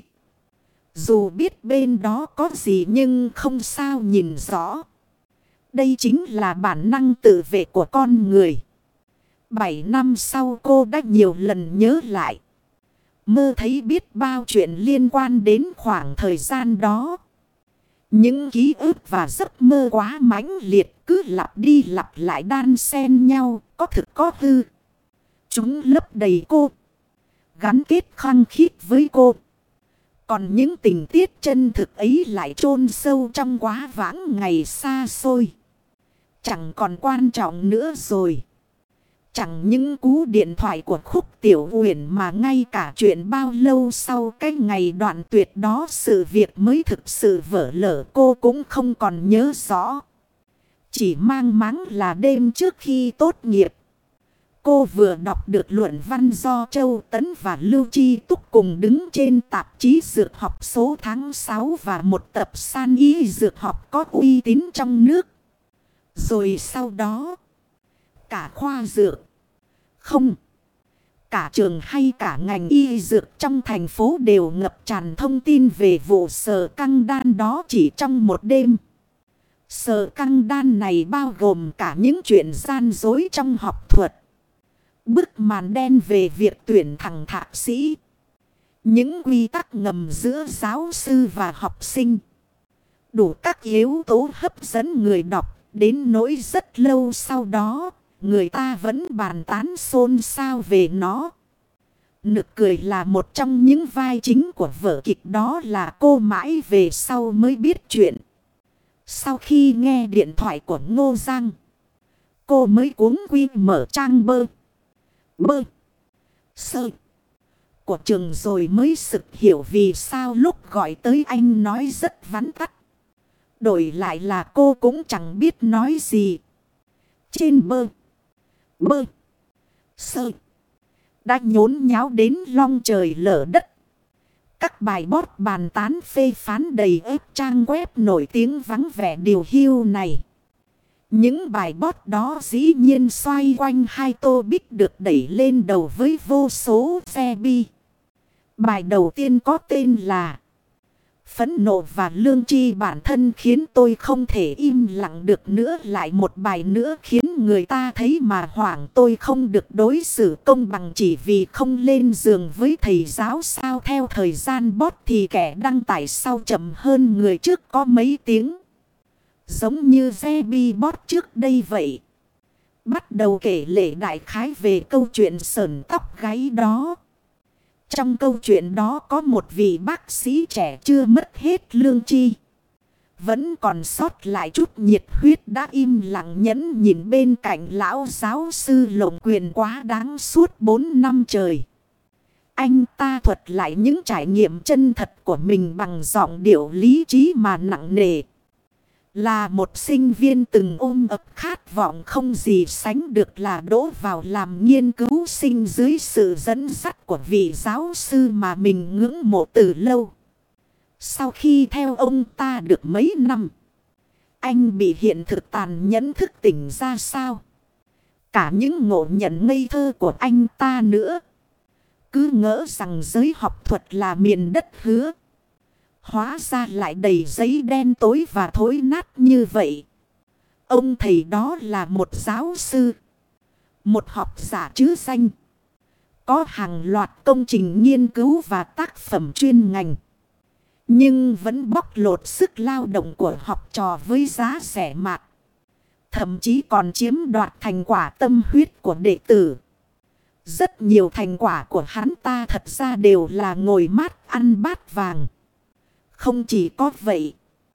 Dù biết bên đó có gì nhưng không sao nhìn rõ. Đây chính là bản năng tự vệ của con người. Bảy năm sau cô đã nhiều lần nhớ lại. Mơ thấy biết bao chuyện liên quan đến khoảng thời gian đó. Những ký ức và giấc mơ quá mãnh liệt cứ lặp đi lặp lại đan xen nhau, có thực có hư. Chúng lấp đầy cô, gắn kết khăng khít với cô. Còn những tình tiết chân thực ấy lại chôn sâu trong quá vãng ngày xa xôi. Chẳng còn quan trọng nữa rồi. Chẳng những cú điện thoại của Khúc Tiểu Uyển mà ngay cả chuyện bao lâu sau cái ngày đoạn tuyệt đó sự việc mới thực sự vỡ lở cô cũng không còn nhớ rõ. Chỉ mang máng là đêm trước khi tốt nghiệp. Cô vừa đọc được luận văn do Châu Tấn và Lưu Chi Túc cùng đứng trên tạp chí Dược học số tháng sáu và một tập san y dược học có uy tín trong nước. Rồi sau đó, cả khoa dược, không, cả trường hay cả ngành y dược trong thành phố đều ngập tràn thông tin về vụ Sở Căng Đan đó chỉ trong một đêm. Sở Căng Đan này bao gồm cả những chuyện gian dối trong học thuật. Bức màn đen về việc tuyển thẳng thạc sĩ. Những quy tắc ngầm giữa giáo sư và học sinh. Đủ các yếu tố hấp dẫn người đọc. Đến nỗi rất lâu sau đó, người ta vẫn bàn tán xôn xao về nó. Nực cười là một trong những vai chính của vở kịch đó là cô mãi về sau mới biết chuyện. Sau khi nghe điện thoại của Ngô Giang, cô mới cuống quy mở trang bơ. Bơ. Sơ. Của trường rồi mới sực hiểu vì sao lúc gọi tới anh nói rất vắn tắt. Đổi lại là cô cũng chẳng biết nói gì. Trên bơ. Bơ. Sơ. Đã nhốn nháo đến long trời lở đất. Các bài bót bàn tán phê phán đầy ếp trang web nổi tiếng vắng vẻ điều hưu này. Những bài bót đó dĩ nhiên xoay quanh hai tô bích được đẩy lên đầu với vô số phe bi. Bài đầu tiên có tên là Phẫn nộ và lương tri bản thân khiến tôi không thể im lặng được nữa. Lại một bài nữa khiến người ta thấy mà hoảng, tôi không được đối xử công bằng chỉ vì không lên giường với thầy giáo sao. Theo thời gian bót thì kẻ đăng tải sau chậm hơn người trước có mấy tiếng. Giống như Zebi bót trước đây vậy. Bắt đầu kể lể đại khái về câu chuyện sởn tóc gáy đó. Trong câu chuyện đó có một vị bác sĩ trẻ chưa mất hết lương tri. Vẫn còn sót lại chút nhiệt huyết đã im lặng nhẫn nhìn bên cạnh lão giáo sư lộng quyền quá đáng suốt bốn năm trời. Anh ta thuật lại những trải nghiệm chân thật của mình bằng giọng điệu lý trí mà nặng nề. Là một sinh viên từng ôm ấp khát vọng không gì sánh được là đỗ vào làm nghiên cứu sinh dưới sự dẫn dắt của vị giáo sư mà mình ngưỡng mộ từ lâu. Sau khi theo ông ta được mấy năm, anh bị hiện thực tàn nhẫn thức tỉnh ra sao? Cả những ngộ nhận ngây thơ của anh ta nữa. Cứ ngỡ rằng giới học thuật là miền đất hứa. Hóa ra lại đầy giấy đen tối và thối nát như vậy. Ông thầy đó là một giáo sư. Một học giả chứ danh. Có hàng loạt công trình nghiên cứu và tác phẩm chuyên ngành. Nhưng vẫn bóc lột sức lao động của học trò với giá rẻ mạt. Thậm chí còn chiếm đoạt thành quả tâm huyết của đệ tử. Rất nhiều thành quả của hắn ta thật ra đều là ngồi mát ăn bát vàng. Không chỉ có vậy,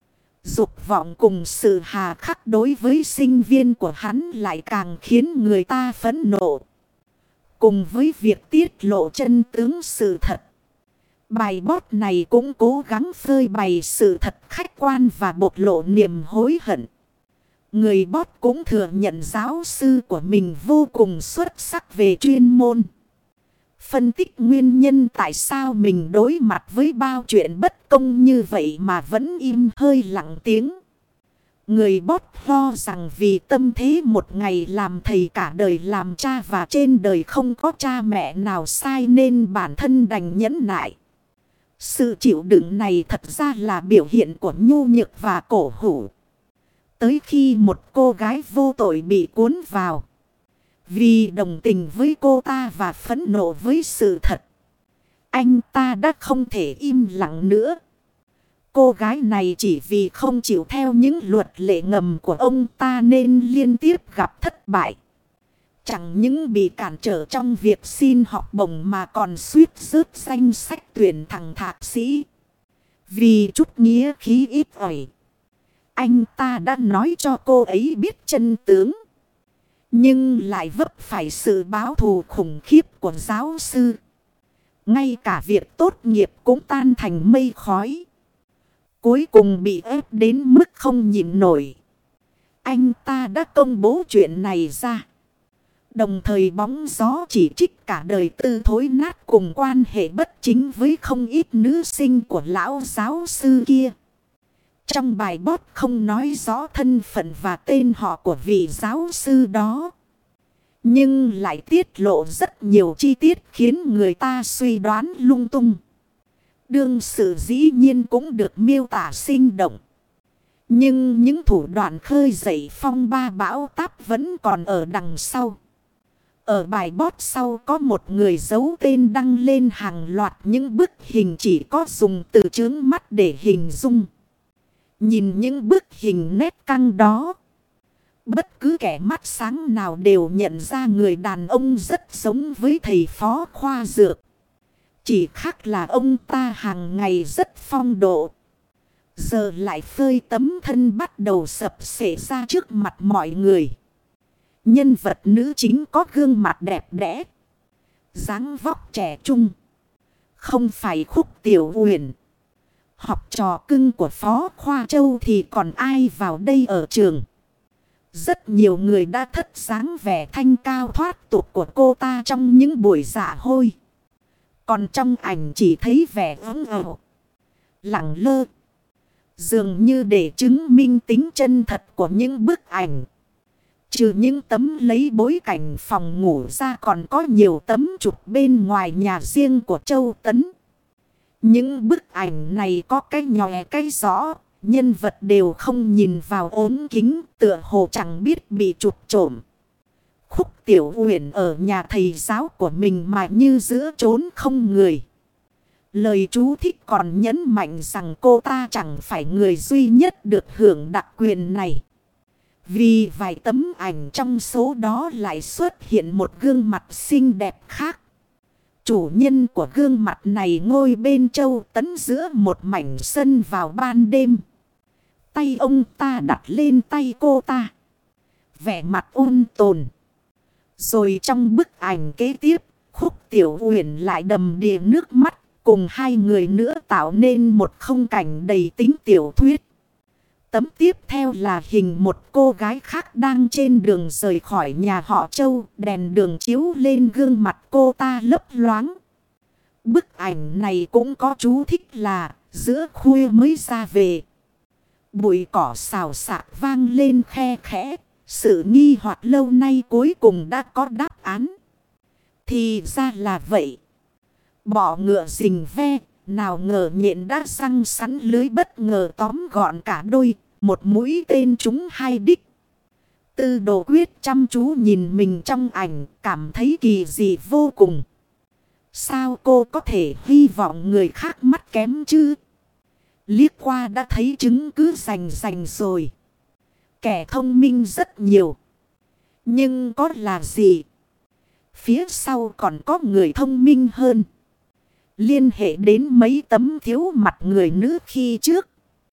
dục vọng cùng sự hà khắc đối với sinh viên của hắn lại càng khiến người ta phẫn nộ. Cùng với việc tiết lộ chân tướng sự thật, bài bót này cũng cố gắng phơi bày sự thật khách quan và bộc lộ niềm hối hận. Người bót cũng thừa nhận giáo sư của mình vô cùng xuất sắc về chuyên môn. Phân tích nguyên nhân tại sao mình đối mặt với bao chuyện bất công như vậy mà vẫn im hơi lặng tiếng. Người bót lo rằng vì tâm thế một ngày làm thầy cả đời làm cha và trên đời không có cha mẹ nào sai nên bản thân đành nhẫn nại. Sự chịu đựng này thật ra là biểu hiện của nhu nhược và cổ hủ. Tới khi một cô gái vô tội bị cuốn vào. Vì đồng tình với cô ta và phẫn nộ với sự thật, anh ta đã không thể im lặng nữa. Cô gái này chỉ vì không chịu theo những luật lệ ngầm của ông ta nên liên tiếp gặp thất bại. Chẳng những bị cản trở trong việc xin học bổng mà còn suýt rớt danh sách tuyển thằng thạc sĩ. Vì chút nghĩa khí ít ỏi, anh ta đã nói cho cô ấy biết chân tướng. Nhưng lại vấp phải sự báo thù khủng khiếp của giáo sư. Ngay cả việc tốt nghiệp cũng tan thành mây khói. Cuối cùng bị ép đến mức không nhịn nổi. Anh ta đã công bố chuyện này ra. Đồng thời bóng gió chỉ trích cả đời tư thối nát cùng quan hệ bất chính với không ít nữ sinh của lão giáo sư kia. Trong bài bót không nói rõ thân phận và tên họ của vị giáo sư đó. Nhưng lại tiết lộ rất nhiều chi tiết khiến người ta suy đoán lung tung. Đương sự dĩ nhiên cũng được miêu tả sinh động. Nhưng những thủ đoạn khơi dậy phong ba bão táp vẫn còn ở đằng sau. Ở bài bót sau có một người giấu tên đăng lên hàng loạt những bức hình chỉ có dùng từ chướng mắt để hình dung. Nhìn những bức hình nét căng đó, bất cứ kẻ mắt sáng nào đều nhận ra người đàn ông rất giống với thầy phó khoa dược. Chỉ khác là ông ta hàng ngày rất phong độ. Giờ lại phơi tấm thân bắt đầu sập xệ ra trước mặt mọi người. Nhân vật nữ chính có gương mặt đẹp đẽ, dáng vóc trẻ trung. Không phải Khúc Tiểu Uyển. Học trò cưng của Phó Khoa Châu thì còn ai vào đây ở trường. Rất nhiều người đã thất dáng vẻ thanh cao thoát tục của cô ta trong những buổi dạ hôi. Còn trong ảnh chỉ thấy vẻ ấm ẩu, lẳng lơ. Dường như để chứng minh tính chân thật của những bức ảnh. Trừ những tấm lấy bối cảnh phòng ngủ ra còn có nhiều tấm chụp bên ngoài nhà riêng của Châu Tấn. Những bức ảnh này có cái nhòe cái rõ. Nhân vật đều không nhìn vào ốm kính, tựa hồ chẳng biết bị chụp trộm. Khúc Tiểu Uyển ở nhà thầy giáo của mình mà như giữa chốn không người. Lời chú thích còn nhấn mạnh rằng cô ta chẳng phải người duy nhất được hưởng đặc quyền này. Vì vài tấm ảnh trong số đó lại xuất hiện một gương mặt xinh đẹp khác. Chủ nhân của gương mặt này ngồi bên Châu Tấn giữa một mảnh sân vào ban đêm. Tay ông ta đặt lên tay cô ta. Vẻ mặt ôn tồn. Rồi trong bức ảnh kế tiếp, Khúc Tiểu Uyển lại đầm đìa nước mắt. Cùng hai người nữa tạo nên một không cảnh đầy tính tiểu thuyết. Tấm tiếp theo là hình một cô gái khác đang trên đường rời khỏi nhà họ Châu. Đèn đường chiếu lên gương mặt cô ta lấp loáng. Bức ảnh này cũng có chú thích là giữa khuya mới ra về. Bụi cỏ xào xạc vang lên khe khẽ. Sự nghi hoặc lâu nay cuối cùng đã có đáp án. Thì ra là vậy. Bọ ngựa rình ve. Nào ngờ nhện đã răng sắn lưới bất ngờ tóm gọn cả đôi. Một mũi tên trúng hai đích. Tư Đồ Quyết chăm chú nhìn mình trong ảnh. Cảm thấy kỳ dị vô cùng. Sao cô có thể hy vọng người khác mắt kém chứ? Liếc qua đã thấy chứng cứ rành rành rồi. Kẻ thông minh rất nhiều. Nhưng có là gì? Phía sau còn có người thông minh hơn. Liên hệ đến mấy tấm thiếu mặt người nữ khi trước.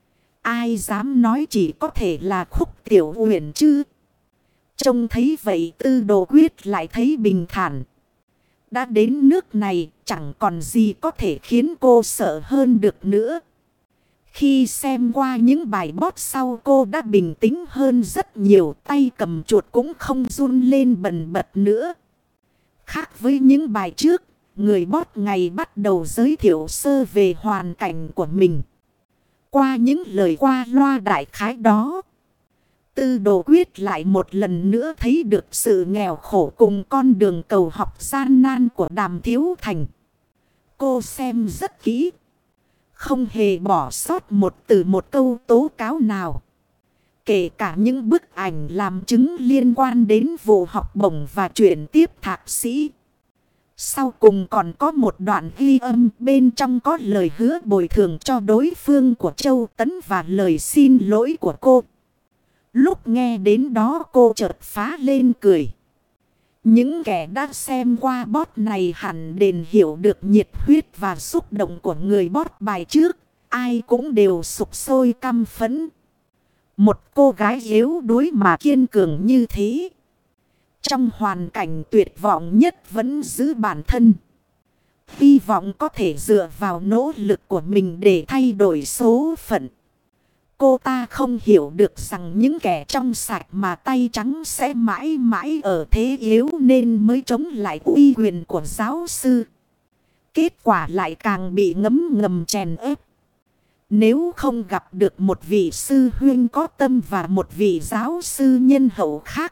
Ai dám nói chỉ có thể là Khúc Tiểu Uyển chứ? Trông thấy vậy Tư Đồ Quyết lại thấy bình thản. Đã đến nước này chẳng còn gì có thể khiến cô sợ hơn được nữa. Khi xem qua những bài bót sau cô đã bình tĩnh hơn rất nhiều. Tay cầm chuột cũng không run lên bần bật nữa. Khác với những bài trước, người bót ngày bắt đầu giới thiệu sơ về hoàn cảnh của mình. Qua những lời qua loa đại khái đó, Tư Đồ Quyết lại một lần nữa thấy được sự nghèo khổ cùng con đường cầu học gian nan của Đàm Thiếu Thành. Cô xem rất kỹ. Không hề bỏ sót một từ một câu tố cáo nào. Kể cả những bức ảnh làm chứng liên quan đến vụ học bổng và chuyển tiếp thạc sĩ. Sau cùng còn có một đoạn ghi âm bên trong có lời hứa bồi thường cho đối phương của Châu Tấn và lời xin lỗi của cô. Lúc nghe đến đó cô chợt phá lên cười. Những kẻ đã xem qua bót này hẳn đền hiểu được nhiệt huyết và xúc động của người bót bài trước. Ai cũng đều sục sôi căm phẫn. Một cô gái yếu đuối mà kiên cường như thế. Trong hoàn cảnh tuyệt vọng nhất vẫn giữ bản thân. Hy vọng có thể dựa vào nỗ lực của mình để thay đổi số phận. Cô ta không hiểu được rằng những kẻ trong sạch mà tay trắng sẽ mãi mãi ở thế yếu nên mới chống lại uy quyền của giáo sư. Kết quả lại càng bị ngấm ngầm chèn ép. Nếu không gặp được một vị sư huynh có tâm và một vị giáo sư nhân hậu khác,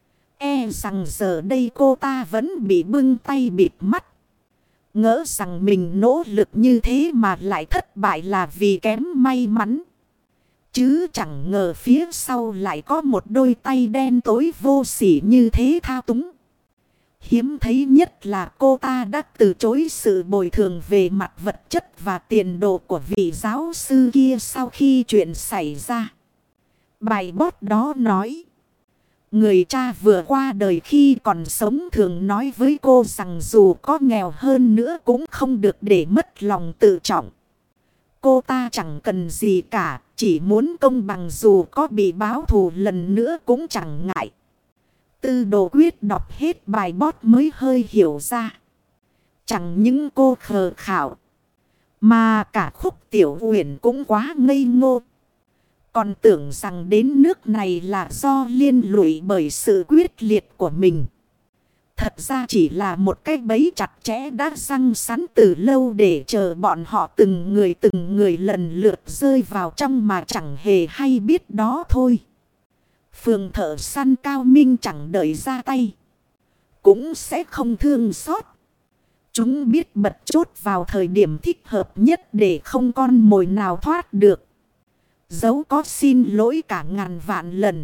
e rằng giờ đây cô ta vẫn bị bưng tay bịt mắt. Ngỡ rằng mình nỗ lực như thế mà lại thất bại là vì kém may mắn. Chứ chẳng ngờ phía sau lại có một đôi tay đen tối vô sỉ như thế thao túng. Hiếm thấy nhất là cô ta đã từ chối sự bồi thường về mặt vật chất và tiền đồ của vị giáo sư kia sau khi chuyện xảy ra. Bài bót đó nói. Người cha vừa qua đời khi còn sống thường nói với cô rằng dù có nghèo hơn nữa cũng không được để mất lòng tự trọng. Cô ta chẳng cần gì cả, chỉ muốn công bằng dù có bị báo thù lần nữa cũng chẳng ngại. Tư Đồ Quyết đọc hết bài bót mới hơi hiểu ra. Chẳng những cô khờ khảo, mà cả Khúc Tiểu Uyển cũng quá ngây ngô. Còn tưởng rằng đến nước này là do liên lụy bởi sự quyết liệt của mình. Thật ra chỉ là một cái bẫy chặt chẽ đã răng sẵn từ lâu để chờ bọn họ từng người từng người lần lượt rơi vào trong mà chẳng hề hay biết đó thôi. Phường thợ săn cao minh chẳng đợi ra tay, cũng sẽ không thương xót. Chúng biết bật chốt vào thời điểm thích hợp nhất để không con mồi nào thoát được. Dẫu có xin lỗi cả ngàn vạn lần,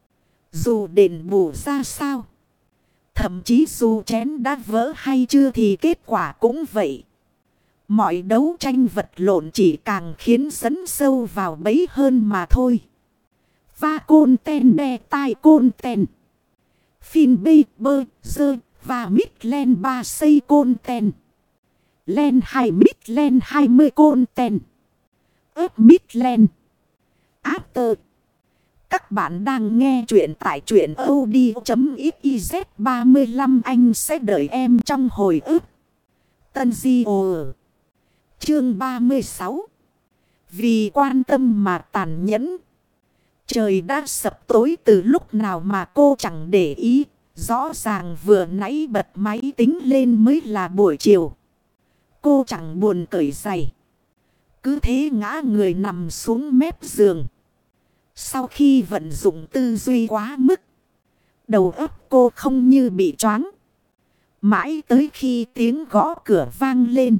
dù đền bù ra sao, thậm chí dù chén đã vỡ hay chưa thì kết quả cũng vậy. Mọi đấu tranh vật lộn chỉ càng khiến dẫn sâu vào bẫy hơn mà thôi. Và côn ten đe tai côn ten. Phin bê bơ dơ và mít len ba xây côn ten. Len hai mít len hai mươi côn ten. ớp mít len. After. Các bạn đang nghe chuyện tại truyện audio.xyz ba mươi lăm anh sẽ đợi em trong hồi ức. Tân Di Ồ. Chương ba mươi sáu. Vì quan tâm mà tàn nhẫn. Trời đã sập tối từ lúc nào mà cô chẳng để ý. Rõ ràng vừa nãy bật máy tính lên mới là buổi chiều. Cô chẳng buồn cởi giày, cứ thế ngã người nằm xuống mép giường. Sau khi vận dụng tư duy quá mức, đầu óc cô không như bị choáng. Mãi tới khi tiếng gõ cửa vang lên,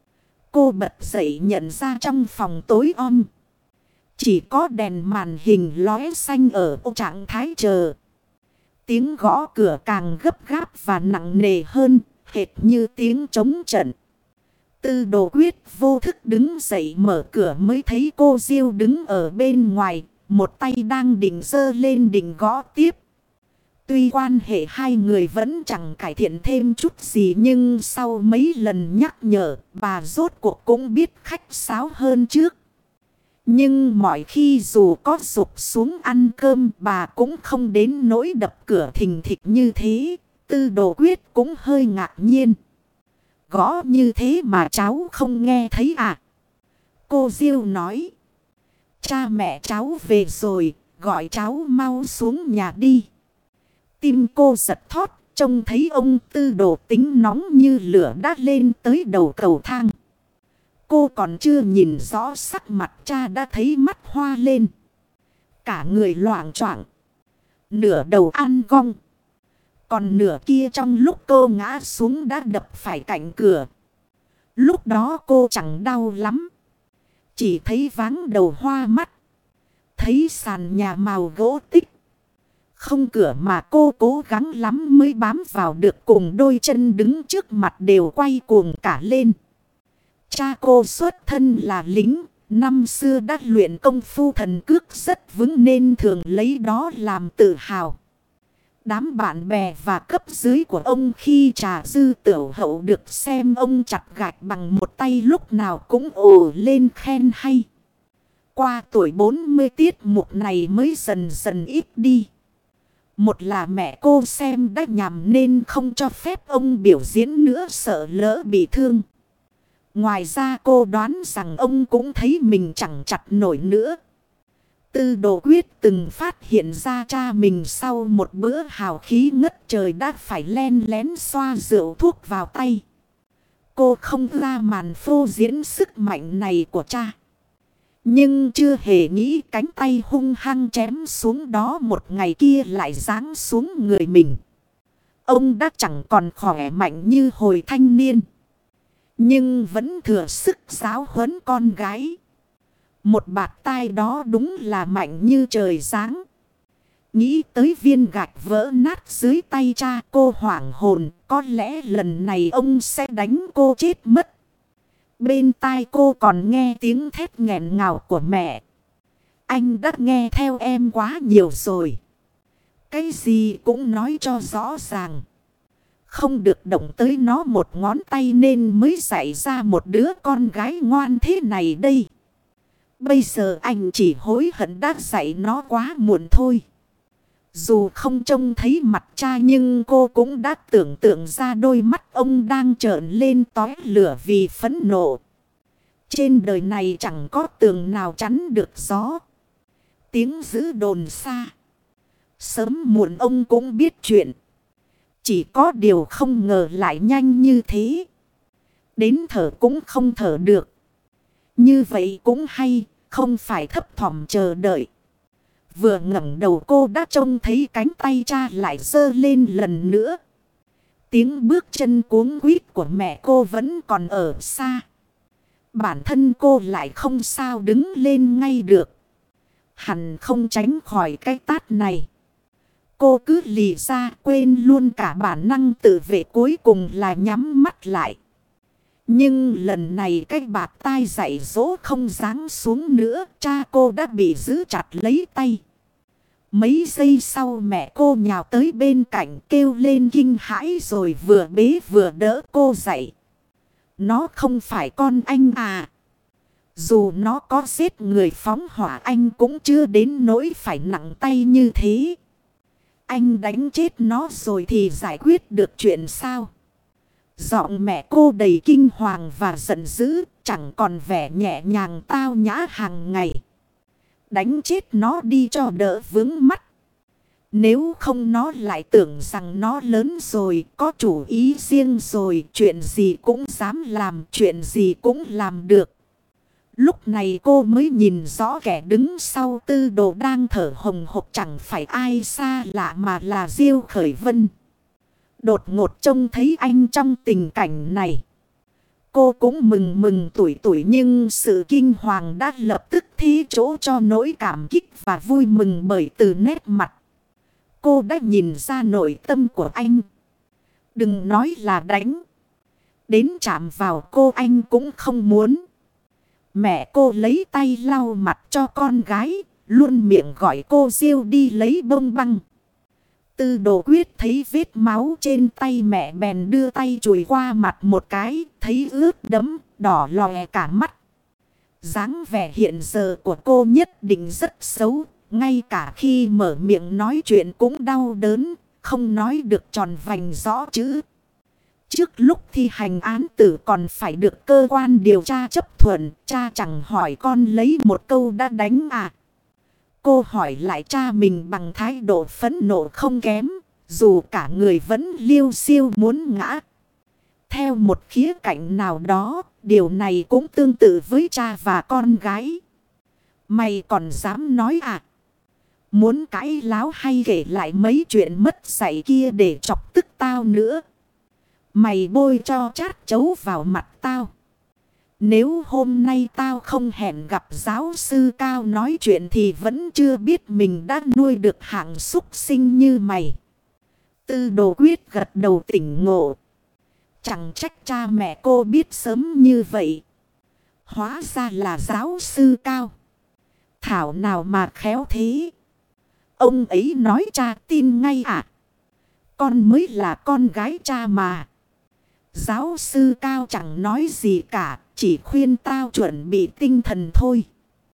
cô bật dậy nhận ra trong phòng tối om, chỉ có đèn màn hình lóe xanh ở trạng thái chờ. Tiếng gõ cửa càng gấp gáp và nặng nề hơn, hệt như tiếng trống trận. Tư Đồ Quyết vô thức đứng dậy mở cửa mới thấy cô Diêu đứng ở bên ngoài, một tay đang định giơ lên định gõ tiếp. Tuy quan hệ hai người vẫn chẳng cải thiện thêm chút gì, nhưng sau mấy lần nhắc nhở, bà rốt cuộc cũng biết khách sáo hơn trước. Nhưng mọi khi dù có sụp xuống ăn cơm, bà cũng không đến nỗi đập cửa thình thịch như thế. Tư Đồ Quyết cũng hơi ngạc nhiên. Gõ như thế mà cháu không nghe thấy à? Cô Diêu nói. Cha mẹ cháu về rồi, gọi cháu mau xuống nhà đi. Tim cô giật thót, trông thấy ông Tư Đồ tính nóng như lửa đát lên tới đầu cầu thang. Cô còn chưa nhìn rõ sắc mặt cha đã thấy mắt hoa lên. Cả người loạng choạng, nửa đầu ăn gong, còn nửa kia trong lúc cô ngã xuống đã đập phải cạnh cửa. Lúc đó cô chẳng đau lắm, chỉ thấy váng đầu hoa mắt. Thấy sàn nhà màu gỗ tích, không cửa mà cô cố gắng lắm mới bám vào được, cùng đôi chân đứng trước mặt đều quay cuồng cả lên. Cha cô xuất thân là lính, năm xưa đã luyện công phu thần cước rất vững nên thường lấy đó làm tự hào. Đám bạn bè và cấp dưới của ông khi trà dư tiểu hậu được xem ông chặt gạch bằng một tay lúc nào cũng ồ lên khen hay. Qua tuổi bốn mươi tiết mục này mới dần dần ít đi. Một là mẹ cô xem đã nhằm nên không cho phép ông biểu diễn nữa, sợ lỡ bị thương. Ngoài ra cô đoán rằng ông cũng thấy mình chẳng chặt nổi nữa. Tư Đồ Quyết từng phát hiện ra cha mình sau một bữa hào khí ngất trời đã phải len lén xoa rượu thuốc vào tay. Cô không ra màn phô diễn sức mạnh này của cha, nhưng chưa hề nghĩ cánh tay hung hăng chém xuống đó một ngày kia lại giáng xuống người mình. Ông đã chẳng còn khỏe mạnh như hồi thanh niên, nhưng vẫn thừa sức giáo huấn con gái. Một bạt tai đó đúng là mạnh như trời giáng. Nghĩ tới viên gạch vỡ nát dưới tay cha, cô hoảng hồn. Có lẽ lần này ông sẽ đánh cô chết mất. Bên tai cô còn nghe tiếng thét nghẹn ngào của mẹ. Anh đã nghe theo em quá nhiều rồi. Cái gì cũng nói cho rõ ràng. Không được động tới nó một ngón tay nên mới dạy ra một đứa con gái ngoan thế này đây. Bây giờ anh chỉ hối hận đã dạy nó quá muộn thôi. Dù không trông thấy mặt cha nhưng cô cũng đã tưởng tượng ra đôi mắt ông đang trợn lên tóe lửa vì phẫn nộ. Trên đời này chẳng có tường nào chắn được gió. Tiếng dữ đồn xa. Sớm muộn ông cũng biết chuyện. Chỉ có điều không ngờ lại nhanh như thế. Đến thở cũng không thở được. Như vậy cũng hay, không phải thấp thỏm chờ đợi. Vừa ngẩng đầu cô đã trông thấy cánh tay cha lại giơ lên lần nữa. Tiếng bước chân cuống quýt của mẹ cô vẫn còn ở xa. Bản thân cô lại không sao đứng lên ngay được. Hẳn không tránh khỏi cái tát này. Cô cứ lì ra quên luôn cả bản năng tự vệ, cuối cùng là nhắm mắt lại. Nhưng lần này cái bạt tai dạy dỗ không giáng xuống nữa. Cha cô đã bị giữ chặt lấy tay. Mấy giây sau mẹ cô nhào tới bên cạnh kêu lên kinh hãi rồi vừa bế vừa đỡ cô dậy. Nó không phải con anh à. Dù nó có giết người phóng hỏa anh cũng chưa đến nỗi phải nặng tay như thế. Anh đánh chết nó rồi thì giải quyết được chuyện sao? Giọng mẹ cô đầy kinh hoàng và giận dữ, chẳng còn vẻ nhẹ nhàng tao nhã hàng ngày. Đánh chết nó đi cho đỡ vướng mắt. Nếu không nó lại tưởng rằng nó lớn rồi, có chủ ý riêng rồi, chuyện gì cũng dám làm, chuyện gì cũng làm được. Lúc này cô mới nhìn rõ kẻ đứng sau Tư Đồ đang thở hồng hộc chẳng phải ai xa lạ mà là Diêu Khởi Vân. Đột ngột trông thấy anh trong tình cảnh này. Cô cũng mừng mừng tuổi tuổi nhưng sự kinh hoàng đã lập tức thí chỗ cho nỗi cảm kích và vui mừng bởi từ nét mặt. Cô đã nhìn ra nội tâm của anh. Đừng nói là đánh. Đến chạm vào cô anh cũng không muốn. Mẹ cô lấy tay lau mặt cho con gái, luôn miệng gọi cô Diêu đi lấy bông băng. Tư Đồ Quyết thấy vết máu trên tay mẹ bèn đưa tay chùi qua mặt một cái, thấy ướt đẫm, đỏ lòe cả mắt. Dáng vẻ hiện giờ của cô nhất định rất xấu, ngay cả khi mở miệng nói chuyện cũng đau đớn, không nói được tròn vành rõ chữ. Trước lúc thi hành án tử còn phải được cơ quan điều tra chấp thuận, cha chẳng hỏi con lấy một câu đã đánh à. Cô hỏi lại cha mình bằng thái độ phẫn nộ không kém, dù cả người vẫn liêu xiêu muốn ngã. Theo một khía cạnh nào đó, điều này cũng tương tự với cha và con gái. Mày còn dám nói à? Muốn cãi láo hay kể lại mấy chuyện mất dạy kia để chọc tức tao nữa? Mày bôi cho chát chấu vào mặt tao. Nếu hôm nay tao không hẹn gặp giáo sư Cao nói chuyện thì vẫn chưa biết mình đã nuôi được hạng súc sinh như mày. Tư Đồ Quyết gật đầu tỉnh ngộ. Chẳng trách cha mẹ cô biết sớm như vậy. Hóa ra là giáo sư Cao. Thảo nào mà khéo thế. Ông ấy nói cha tin ngay à? Con mới là con gái cha mà. Giáo sư Cao chẳng nói gì cả, chỉ khuyên tao chuẩn bị tinh thần thôi.